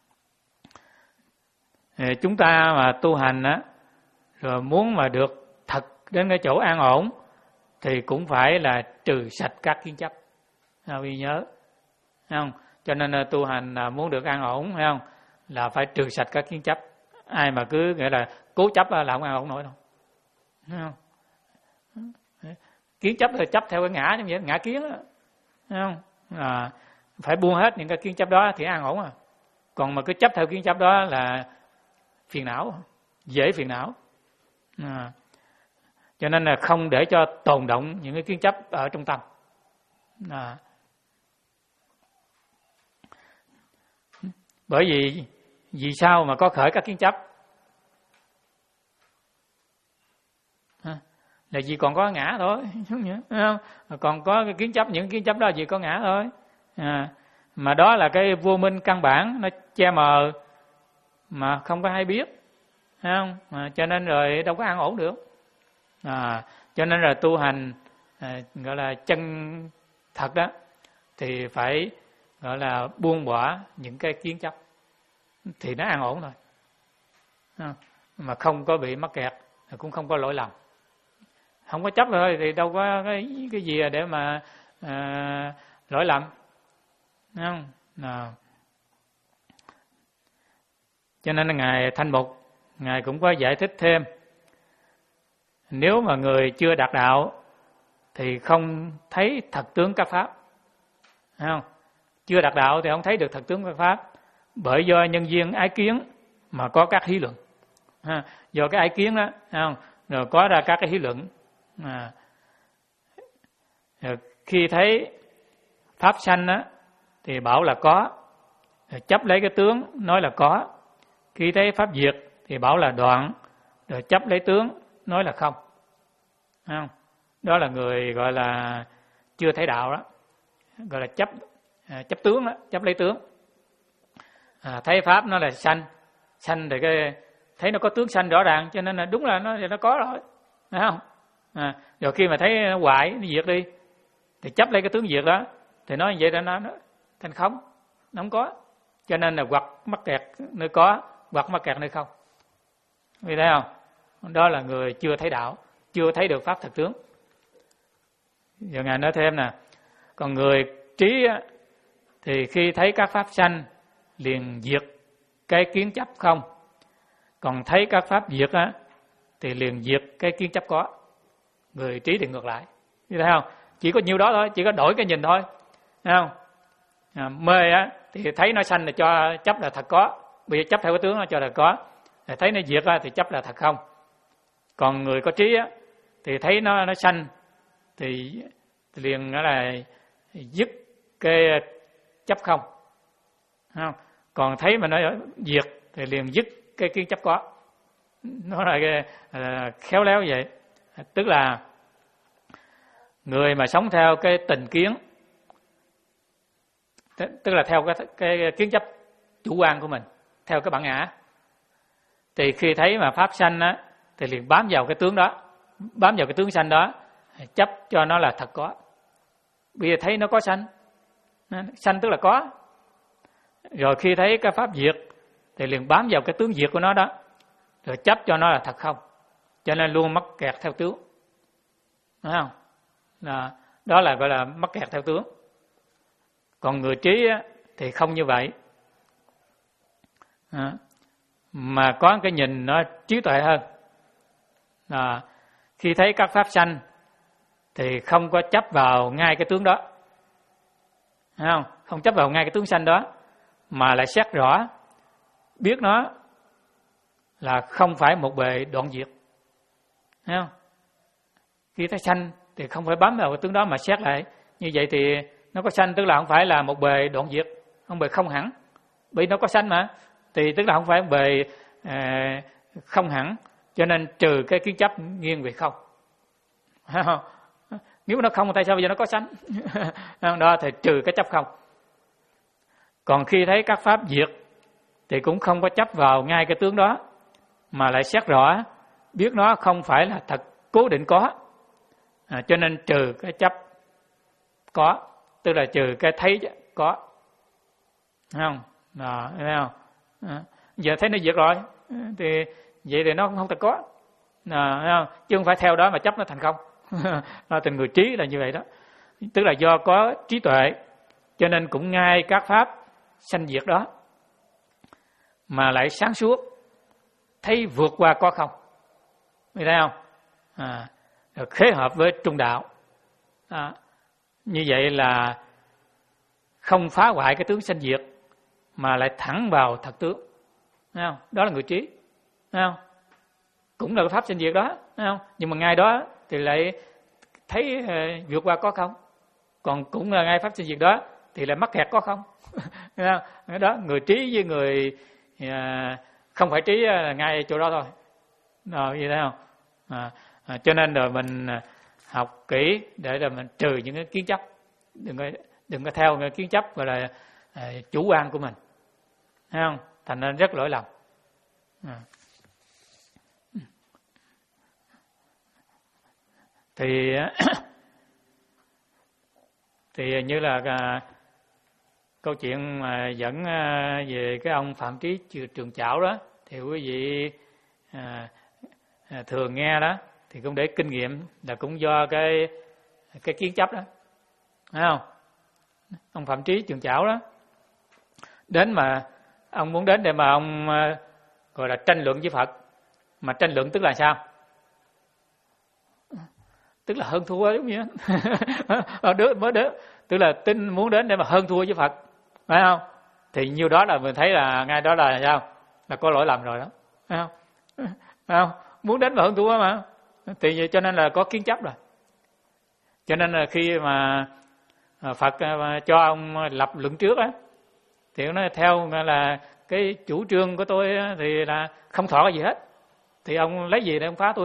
S1: chúng ta mà tu hành á, rồi muốn mà được thật đến cái chỗ an ổn thì cũng phải là trừ sạch các kiến chấp. Vì nhớ, thấy không? Cho nên là tu hành là muốn được an ổn, thấy không? Là phải trừ sạch các kiến chấp. Ai mà cứ nghĩa là cố chấp là không an ổn nổi đâu. Thấy không? Kiến chấp là chấp theo cái ngã như vậy, ngã kiến đó. Thấy không? À, phải buông hết những cái kiến chấp đó thì an ổn à. Còn mà cứ chấp theo kiến chấp đó là phiền não, dễ phiền não. À, cho nên là không để cho tồn động những cái kiến chấp ở trong tâm. À, bởi vì vì sao mà có khởi các kiến chấp? À, là vì còn có ngã thôi, không? Còn có cái kiến chấp, những kiến chấp đó là vì có ngã thôi. À, mà đó là cái vô minh căn bản, nó che mờ mà không có hay biết, thấy không? À, cho nên rồi đâu có an ổn được. À, cho nên là tu hành à, gọi là chân thật đó thì phải gọi là buông bỏ những cái kiến chấp thì nó an ổn rồi. À, mà không có bị mắc kẹt, cũng không có lỗi lầm. Không có chấp thôi thì đâu có cái cái gì để mà à, lỗi lầm, thấy không? À, cho nên là ngài Thanh Mục, ngài cũng có giải thích thêm, nếu mà người chưa đạt đạo thì không thấy thật tướng các pháp, thấy không? Chưa đạt đạo thì không thấy được thật tướng các pháp, bởi do nhân duyên ái kiến mà có các hí luận. Ha, do cái ái kiến đó, thấy không? Rồi có ra các cái hí luận. À, rồi khi thấy pháp sanh á thì bảo là có, rồi chấp lấy cái tướng nói là có. Khi thấy pháp diệt thì bảo là đoạn, rồi chấp lấy tướng nói là không. Thấy không? Đó là người gọi là chưa thấy đạo đó, gọi là chấp à, chấp tướng đó, chấp lấy tướng. À, thấy pháp nó là sanh, sanh thì cái thấy nó có tướng sanh rõ ràng, cho nên là đúng là nó nó có rồi, thấy không? À, rồi khi mà thấy nó hoại, nó diệt đi, thì chấp lấy cái tướng diệt đó, thì nói như vậy là nó, nó thành không, nó không có. Cho nên là hoặc mắc kẹt nơi có, hoặc mắc kẹt nơi không. Vì thấy không? Đó là người chưa thấy đạo, chưa thấy được pháp thật tướng. Giờ ngài nói thêm nè, còn người trí thì khi thấy các pháp sanh liền diệt cái kiến chấp không, còn thấy các pháp diệt á thì liền diệt cái kiến chấp có. Người trí thì ngược lại, như thấy không? Chỉ có nhiêu đó thôi, chỉ có đổi cái nhìn thôi, thấy không? À, mê á thì thấy nó sanh là cho chấp là thật có, bây giờ chấp theo cái tướng nó cho là có, thấy nó diệt á thì chấp là thật không. Còn người có trí á thì thấy nó nó sanh thì liền nó là dứt cái chấp không, không? Còn thấy mà nó diệt thì liền dứt cái kiến chấp có. Nó là cái là khéo léo vậy. Tức là người mà sống theo cái tình kiến, tức là theo cái, cái kiến chấp chủ quan của mình, theo cái bản ngã, thì khi thấy mà pháp sanh á thì liền bám vào cái tướng đó, bám vào cái tướng sanh đó, chấp cho nó là thật có. Bây giờ thấy nó có sanh, sanh tức là có. Rồi khi thấy cái pháp diệt thì liền bám vào cái tướng diệt của nó đó, rồi chấp cho nó là thật không. Cho nên luôn mắc kẹt theo tướng, đúng không? Đó, đó là gọi là mắc kẹt theo tướng. Còn người trí á, thì không như vậy, đó, mà có cái nhìn nó trí tuệ hơn. Đó, khi thấy các pháp sanh thì không có chấp vào ngay cái tướng đó, thấy không? Không chấp vào ngay cái tướng sanh đó, mà lại xét rõ, biết nó là không phải một bề đoạn diệt, thấy không? Khi thấy sanh thì không phải bám vào cái tướng đó mà xét lại, như vậy thì nó có sanh tức là không phải là một bề đoạn diệt, không bề không hẳn, bởi nó có sanh mà, thì tức là không phải bề à, không hẳn, cho nên trừ cái kiến chấp nghiêng về không. Nếu mà nó không tại sao bây giờ nó có sanh? Đó thì trừ cái chấp không. Còn khi thấy các pháp diệt thì cũng không có chấp vào ngay cái tướng đó, mà lại xét rõ, biết nó không phải là thật cố định có, à, cho nên trừ cái chấp có, tức là trừ cái thấy có, thấy không? Đó, thấy không? À, giờ thấy nó diệt rồi, thì vậy thì nó không thật có, à, thấy không? Chứ không phải theo đó mà chấp nó thành không. Nó thành người trí là như vậy đó, tức là do có trí tuệ, cho nên cũng ngay các pháp sanh diệt đó mà lại sáng suốt, thấy vượt qua có không, thấy không? À, khế hợp với trung đạo, à, như vậy là không phá hoại cái tướng sanh diệt mà lại thẳng vào thật tướng, thấy không? Đó là người trí, thấy không? Cũng là cái pháp sanh diệt đó, thấy không? Nhưng mà ngay đó thì lại thấy uh, vượt qua có không, còn cũng là ngay pháp sanh diệt đó thì lại mắc kẹt có không. Thấy không? Đó, người trí với người uh, không phải trí là ngay chỗ đó thôi, rồi vậy thấy không? À, à, cho nên rồi mình học kỹ để là mình trừ những cái kiến chấp, đừng có đừng có theo cái kiến chấp gọi là à, chủ quan của mình, thấy không? Thành nên rất lỗi lầm. À. Thì thì như là à, câu chuyện mà dẫn à, về cái ông Phạm Trí Trường Chảo đó, thì quý vị à, à, thường nghe đó, thì cũng để kinh nghiệm là cũng do cái cái kiến chấp đó, thấy không? Ông Phạm Trí Trường Chảo đó đến mà ông muốn đến để mà ông à, gọi là tranh luận với Phật, mà tranh luận tức là sao? Tức là hơn thua giống như đó. Đứa mới đứa tức là tin muốn đến để mà hơn thua với Phật, phải không? Thì nhiêu đó là mình thấy là ngay đó là sao? Là có lỗi lầm rồi đó, phải không? Phải không? Muốn đến mà hơn thua mà, thì cho nên là có kiến chấp rồi. Cho nên là khi mà Phật cho ông lập luận trước á, thì ông nói theo là cái chủ trương của tôi thì là không thọ cái gì hết, thì ông lấy gì để ông phá tôi,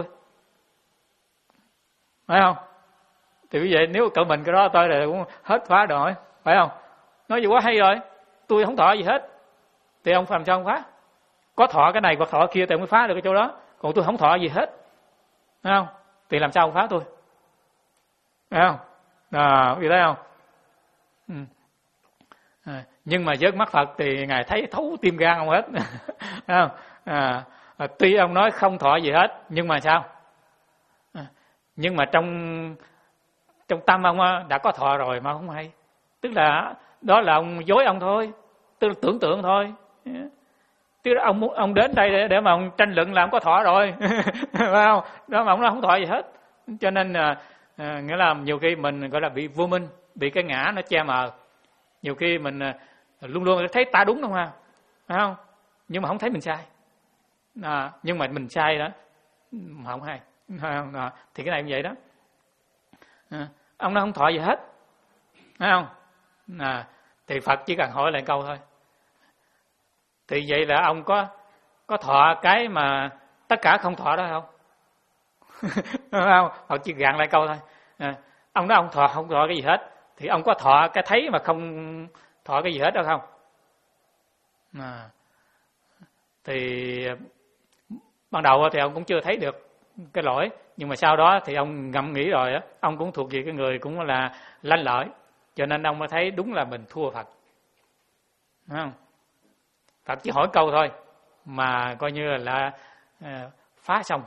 S1: phải không? Thì như vậy nếu cỡ mình cái đó tôi là cũng hết phá rồi, phải không? Nói gì quá hay rồi, tôi không thọ gì hết, thì ông làm sao ông phá? Có thọ cái này hoặc thọ kia thì ông mới phá được cái chỗ đó, còn tôi không thọ gì hết, phải không? Thì làm sao ông phá tôi, phải không? À, vì thấy không? Ừ. À, nhưng mà với mắt Phật thì ngài thấy thấu tim gan ông hết, phải không? À, à, tuy ông nói không thọ gì hết, nhưng mà sao? À, nhưng mà trong trong tâm ông đã có thọ rồi mà không hay, tức là đó là ông dối ông thôi, tức là tưởng tượng thôi. Tức là ông ông đến đây để, để mà ông tranh luận là ông có thọ rồi, phải không? Đó mà ông nói không thọ gì hết, cho nên là à, nghĩa là nhiều khi mình gọi là bị vô minh, bị cái ngã nó che mờ. Nhiều khi mình à, luôn luôn thấy ta đúng không ha, phải không? Nhưng mà không thấy mình sai, à, nhưng mà mình sai đó mà không hay, phải không? À, thì cái này cũng vậy đó. À, ông nói không thọ gì hết, phải không? À, thì Phật chỉ cần hỏi lại câu thôi. Thì vậy là ông có có thọ cái mà tất cả không thọ đó không? Phải không? Phật chỉ gạn lại câu thôi. À, ông nói ông thọ không thọ cái gì hết, thì ông có thọ cái thấy mà không thọ cái gì hết đó không? À, thì ban đầu thì ông cũng chưa thấy được cái lỗi, nhưng mà sau đó thì ông ngẫm nghĩ rồi á, ông cũng thuộc về cái người cũng là lanh lợi, cho nên ông mới thấy đúng là mình thua Phật, phải không? Phật chỉ hỏi câu thôi mà coi như là uh, phá xong.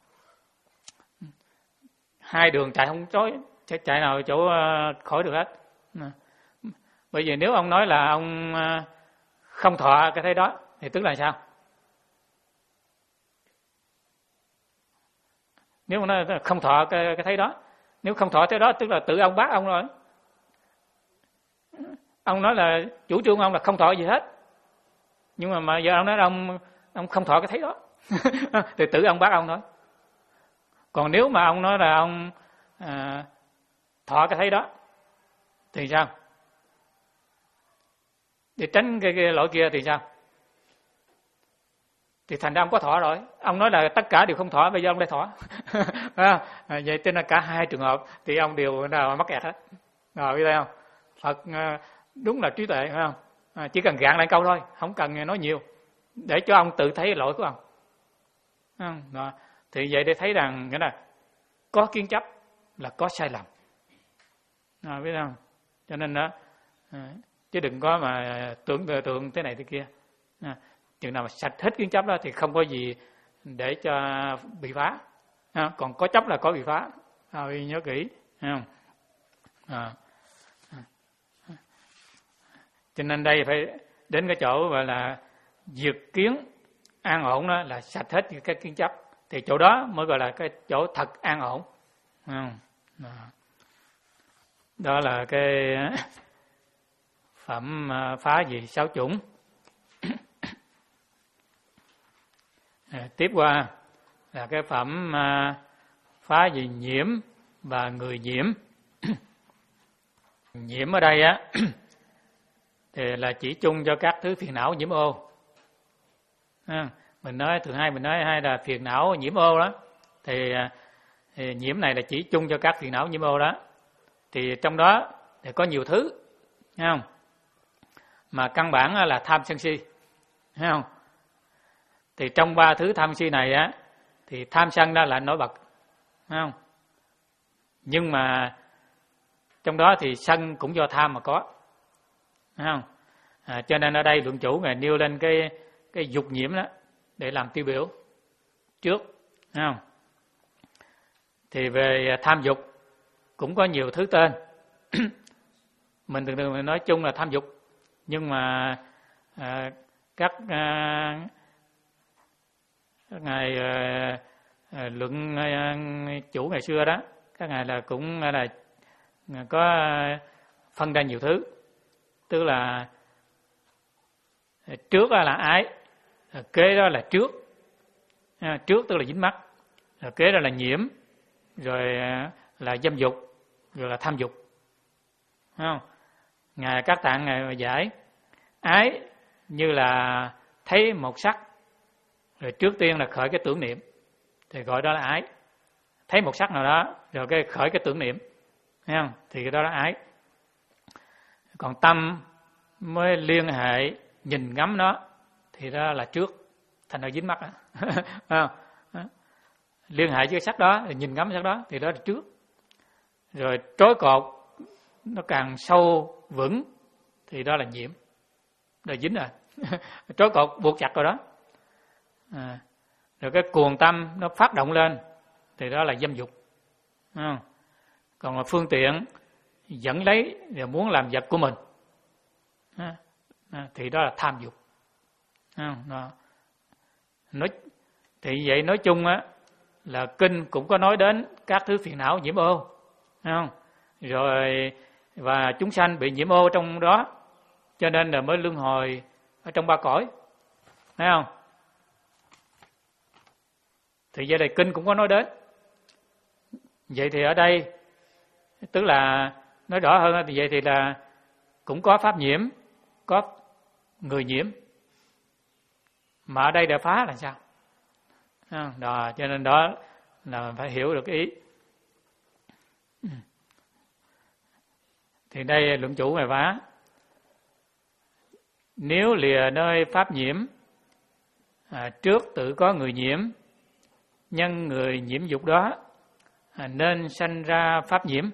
S1: Hai đường chạy không chối, chạy nào chỗ uh, khỏi được hết. Uh, bởi vì nếu ông nói là ông uh, không thọ cái thấy đó thì tức là sao? Nếu ông nói không thọ cái, cái thấy đó Nếu không thọ theo đó tức là tự ông bác ông rồi. Ông nói là chủ trương ông là không thọ gì hết, nhưng mà mà giờ ông nói ông ông không thọ cái thấy đó thì tự ông bác ông thôi. Còn nếu mà ông nói là ông à, thọ cái thấy đó thì sao? Để tránh cái, cái lỗi kia thì sao? Thì thành ra ông có thọ rồi. Ông nói là tất cả đều không thọ, bây giờ ông lại thọ. À, vậy tức là cả hai trường hợp thì ông đều nào mắc kẹt hết. Rồi biết không? Phật đúng là trí tuệ, phải không? À, chỉ cần gạn lại câu thôi, không cần nói nhiều, để cho ông tự thấy lỗi của ông. À, đó. Thì vậy để thấy rằng nghĩa là có kiến chấp là có sai lầm. À, biết không? Cho nên đó, à, chứ đừng có mà tưởng tượng thế này thế kia. À, chừng nào mà sạch hết kiến chấp đó thì không có gì để cho bị phá. À, còn có chấp là có bị phá. À, nhớ kỹ. À, à. Cho nên đây phải đến cái chỗ gọi là diệt kiến an ổn, đó là sạch hết những cái kiến chấp, thì chỗ đó mới gọi là cái chỗ thật an ổn. À, đó. Đó là cái phẩm phá gì sáu chủng. À, tiếp qua là cái phẩm phá gì nhiễm và người nhiễm. Nhiễm ở đây á thì là chỉ chung cho các thứ phiền não nhiễm ô. À, mình nói thường hay mình nói hay là phiền não nhiễm ô đó, thì, thì nhiễm này là chỉ chung cho các phiền não nhiễm ô đó. Thì trong đó thì có nhiều thứ, thấy không? Mà căn bản là tham sân si, thấy không? Thì trong ba thứ tham si này á, thì tham sân đó là nổi bật, thấy không? Nhưng mà trong đó thì sân cũng do tham mà có, thấy không? À, cho nên ở đây luận chủ ngài nêu lên cái cái dục nhiễm đó để làm tiêu biểu trước, thấy không? Thì về tham dục cũng có nhiều thứ tên. Mình thường thường nói chung là tham dục, nhưng mà à, các, à, các ngài à, à, luận à, chủ ngày xưa đó, các ngài là cũng là có phân ra nhiều thứ. Tức là trước là ái, kế đó là trước, à, trước tức là dính mắc, rồi kế đó là nhiễm, rồi là dâm dục, rồi là tham dục, thấy không? Ngài Các Tạng ngài giải ái như là thấy một sắc, rồi trước tiên là khởi cái tưởng niệm, thì gọi đó là ái. Thấy một sắc nào đó rồi cái khởi cái tưởng niệm, thấy không? Thì cái đó là ái. Còn tâm mới liên hệ nhìn ngắm nó thì đó là trước, thành ra dính mắc đó. Liên hệ với cái sắc đó, nhìn ngắm sắc đó thì đó là trước. Rồi trói cột nó càng sâu vững thì đó là nhiễm, là dính rồi. Trói cột buộc chặt rồi đó. À, rồi cái cuồng tâm nó phát động lên thì đó là dâm dục. À, còn là phương tiện dẫn lấy và muốn làm vật của mình, à, à, thì đó là tham dục. À, đó. Nói, thì vậy nói chung á là kinh cũng có nói đến các thứ phiền não nhiễm ô, không? Rồi và chúng sanh bị nhiễm ô trong đó, cho nên là mới luân hồi ở trong ba cõi, thấy không? Thì vậy là kinh cũng có nói đến. Vậy thì ở đây tức là nói rõ hơn, thì vậy thì là cũng có pháp nhiễm, có người nhiễm, mà ở đây đã phá là sao? Đó, cho nên đó là phải hiểu được cái ý. Thì đây luận chủ ngài phá: nếu lìa nơi pháp nhiễm, à, trước tự có người nhiễm, nhân người nhiễm dục đó à, nên sanh ra pháp nhiễm.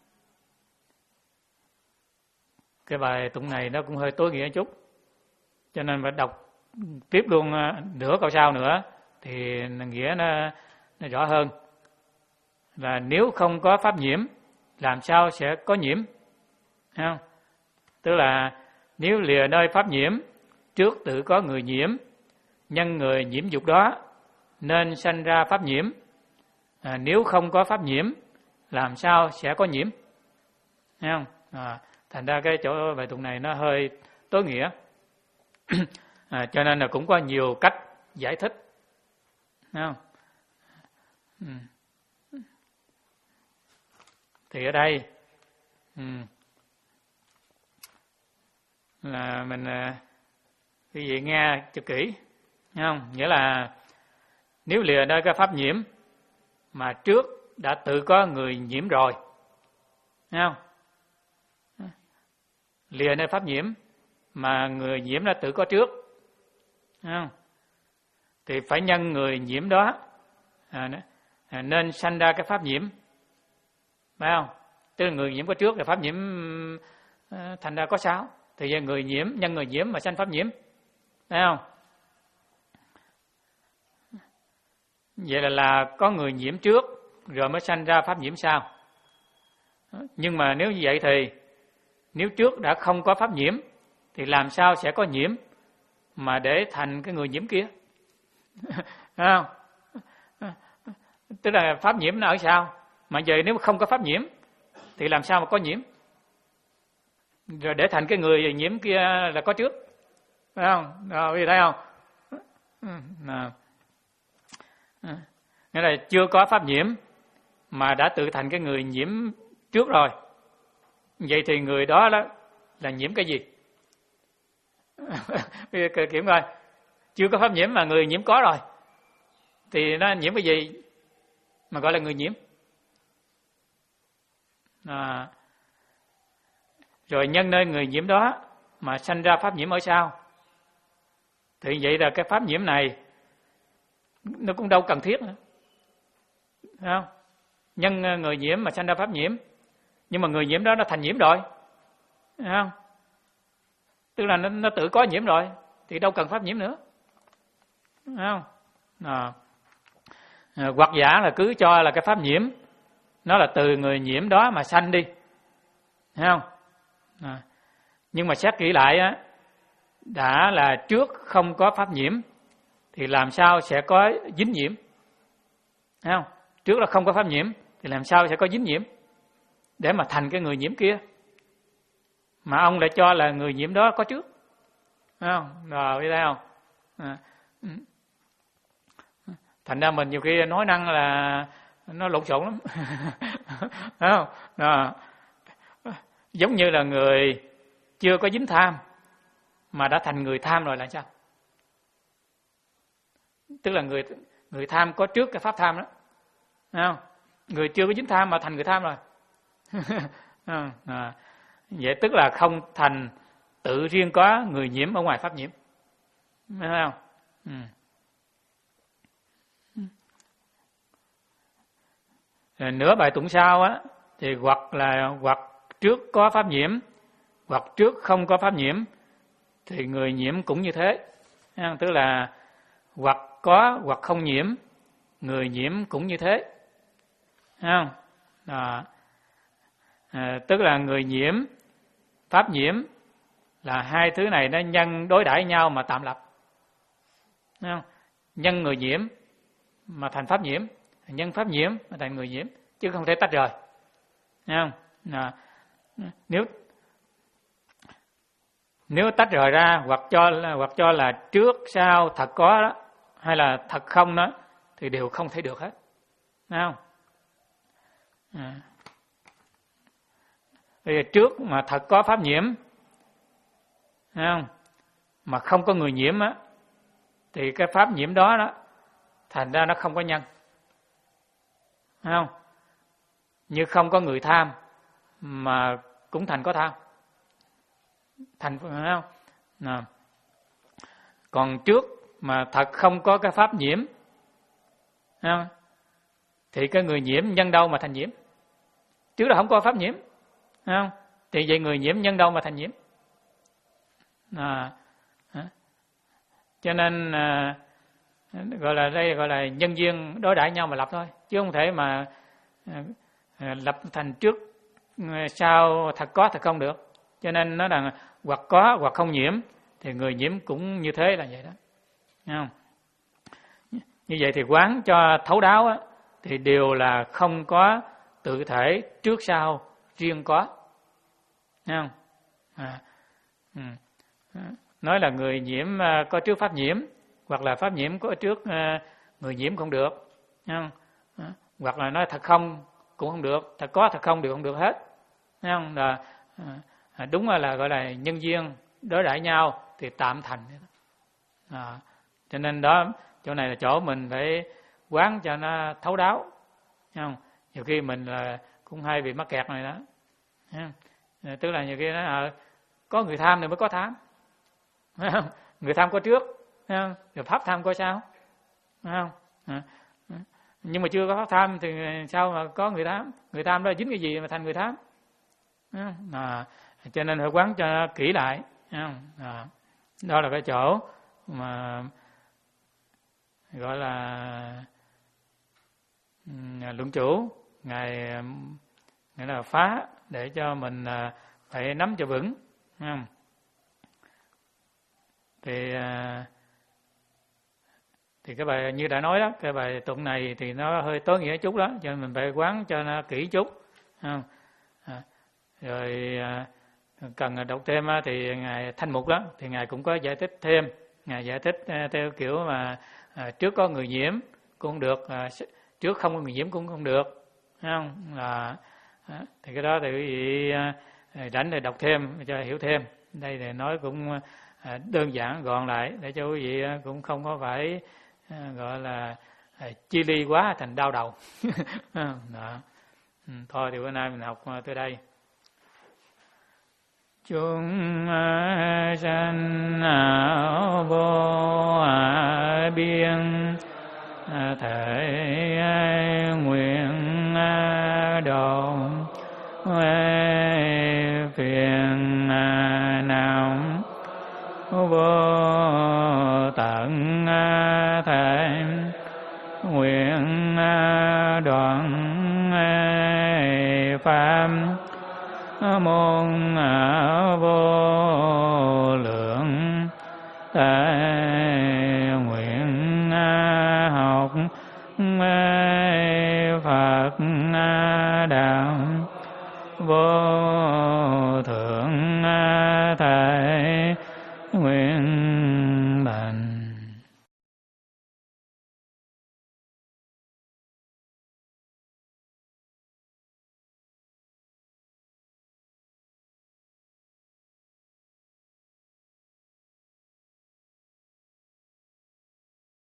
S1: Cái bài tụng này nó cũng hơi tối nghĩa chút, cho nên phải đọc tiếp luôn nửa câu sau nữa thì nghĩa nó, nó rõ hơn. Và nếu không có pháp nhiễm, làm sao sẽ có nhiễm? Thấy không? Tức là nếu lìa nơi pháp nhiễm, trước tự có người nhiễm, nhân người nhiễm dục đó nên sanh ra pháp nhiễm. À, nếu không có pháp nhiễm, làm sao sẽ có nhiễm. Thấy không? À, thành ra cái chỗ bài tụng này nó hơi tối nghĩa. À, cho nên là cũng có nhiều cách giải thích. Thấy không? Ừ. Thì ở đây ừ, là mình quý vị nghe cho kỹ, thấy không? Nghĩa là nếu lìa nơi cái pháp nhiễm mà trước đã tự có người nhiễm rồi, thấy không? Lìa nơi pháp nhiễm mà người nhiễm đã tự có trước, thấy không? Thì phải nhân người nhiễm đó à, nên sanh ra cái pháp nhiễm, phải không? Tức là người nhiễm có trước là pháp nhiễm à, thành ra có sáu. Thì người nhiễm nhân người nhiễm mà sanh pháp nhiễm, thấy không? Vậy là, là có người nhiễm trước rồi mới sanh ra pháp nhiễm sau. Nhưng mà nếu như vậy thì nếu trước đã không có pháp nhiễm thì làm sao sẽ có nhiễm mà để thành cái người nhiễm kia? Thấy không? Tức là pháp nhiễm nó ở sau, mà giờ nếu không có pháp nhiễm thì làm sao mà có nhiễm? Rồi để thành cái người nhiễm kia là có trước, phải không? Rồi, thấy không? À. Nghĩa là chưa có pháp nhiễm mà đã tự thành cái người nhiễm trước rồi. Vậy thì người đó là, là nhiễm cái gì? Bây giờ kiểm coi, chưa có pháp nhiễm mà người nhiễm có rồi thì nó nhiễm cái gì mà gọi là người nhiễm? À, rồi nhân nơi người nhiễm đó mà sanh ra pháp nhiễm ở sau. Thì vậy là cái pháp nhiễm này nó cũng đâu cần thiết nữa, thấy không? Nhân người nhiễm mà sanh ra pháp nhiễm, nhưng mà người nhiễm đó nó thành nhiễm rồi, thấy không? Tức là nó, nó tự có nhiễm rồi thì đâu cần pháp nhiễm nữa, thấy không? À, hoặc giả là cứ cho là cái pháp nhiễm nó là từ người nhiễm đó mà sanh đi, thấy không? À, nhưng mà xét kỹ lại á, đã là trước không có pháp nhiễm thì làm sao sẽ có dính nhiễm, thấy không? Trước là không có pháp nhiễm thì làm sao sẽ có dính nhiễm để mà thành cái người nhiễm kia, mà ông lại cho là người nhiễm đó có trước, thấy không? Rồi biết thấy không? À, thành ra mình nhiều khi nói năng là nó lộn xộn lắm. Thấy không? Đó. Giống như là người chưa có dính tham mà đã thành người tham rồi là sao? Tức là người người tham có trước cái pháp tham đó, thấy không? Người chưa có dính tham mà thành người tham rồi. À, vậy tức là không thành tự riêng có người nhiễm ở ngoài pháp nhiễm, thấy không? Ừ. Rồi nửa bài tụng sau á thì hoặc là hoặc trước có pháp nhiễm hoặc trước không có pháp nhiễm thì người nhiễm cũng như thế, tức là hoặc có hoặc không nhiễm, người nhiễm cũng như thế, thấy không? Đó. À, tức là người nhiễm, pháp nhiễm là hai thứ này nó nhân đối đãi nhau mà tạm lập, thấy không? Nhân người nhiễm mà thành pháp nhiễm, nhân pháp nhiễm mà thành người nhiễm, chứ không thể tách rời, thấy không? À, nếu nếu tách rời ra hoặc cho hoặc cho là trước sau thật có đó hay là thật không đó thì đều không thể được hết, thấy không? À. Bây giờ trước mà thật có pháp nhiễm, thấy không? Mà không có người nhiễm á thì cái pháp nhiễm đó đó thành ra nó không có nhân, thấy không? Như không có người tham mà cũng thành có tham, thành, thấy không? À. Còn trước mà thật không có cái pháp nhiễm, thấy không? Thì cái người nhiễm nhân đâu mà thành nhiễm? Trước là không có pháp nhiễm, thấy không? Thì vậy người nhiễm nhân đâu mà thành nhiễm? À. Cho nên à, gọi là đây gọi là nhân duyên đối đãi nhau mà lập thôi, chứ không thể mà à, lập thành trước sau thật có thật không được. Cho nên nó là hoặc có hoặc không nhiễm thì người nhiễm cũng như thế là vậy đó, thấy không? Như vậy thì quán cho thấu đáo á, thì đều là không có tự thể trước sau riêng có. Thấy không? À, ừ. Nói là người nhiễm có trước pháp nhiễm, hoặc là pháp nhiễm có trước người nhiễm cũng được. Thấy không? À, hoặc là nói thật không cũng không được, thật có thật không đều không được hết. Thấy không? Là à, đúng là gọi là nhân duyên đối đãi nhau thì tạm thành. À, cho nên đó, chỗ này là chỗ mình phải quán cho nó thấu đáo. Thấy không? Nhiều khi mình là cũng hay bị mắc kẹt này đó. Thấy không? Tức là nhiều khi nó à, có người tham thì mới có tham. Thấy không? Người tham có trước, thấy không? Rồi pháp tham có sao? Thấy không? À, nhưng mà chưa có pháp tham thì sao mà có người tham? Người tham đó dính cái gì mà thành người tham? À, cho nên phải quán cho nó kỹ lại. À, đó là cái chỗ mà gọi là luận chủ ngài nghĩa là phá để cho mình phải nắm cho vững. Không? Thì thì cái bài như đã nói đó, cái bài tụng này thì nó hơi tối nghĩa chút đó, cho nên mình phải quán cho nó kỹ chút. Không? À, rồi cần đọc thêm thì ngài Thanh Mục đó thì ngài cũng có giải thích thêm. Ngài giải thích theo kiểu mà à, trước có người nhiễm cũng không được, à, trước không có người nhiễm cũng không được. Thấy không? Là à, thì cái đó thì quý vị à, rảnh thì đọc thêm cho hiểu thêm. Đây thì nói cũng à, đơn giản gọn lại để cho quý vị cũng không có phải à, gọi là à, chi ly quá thành đau đầu. Đó. Ừ, thôi thì bữa nay mình học tới đây. Chúng sanh vô biên thể nguyện độ phiền não vô tận thể nguyện đoạn pháp môn vô lượng thể nguyện học Phật đạo vô thượng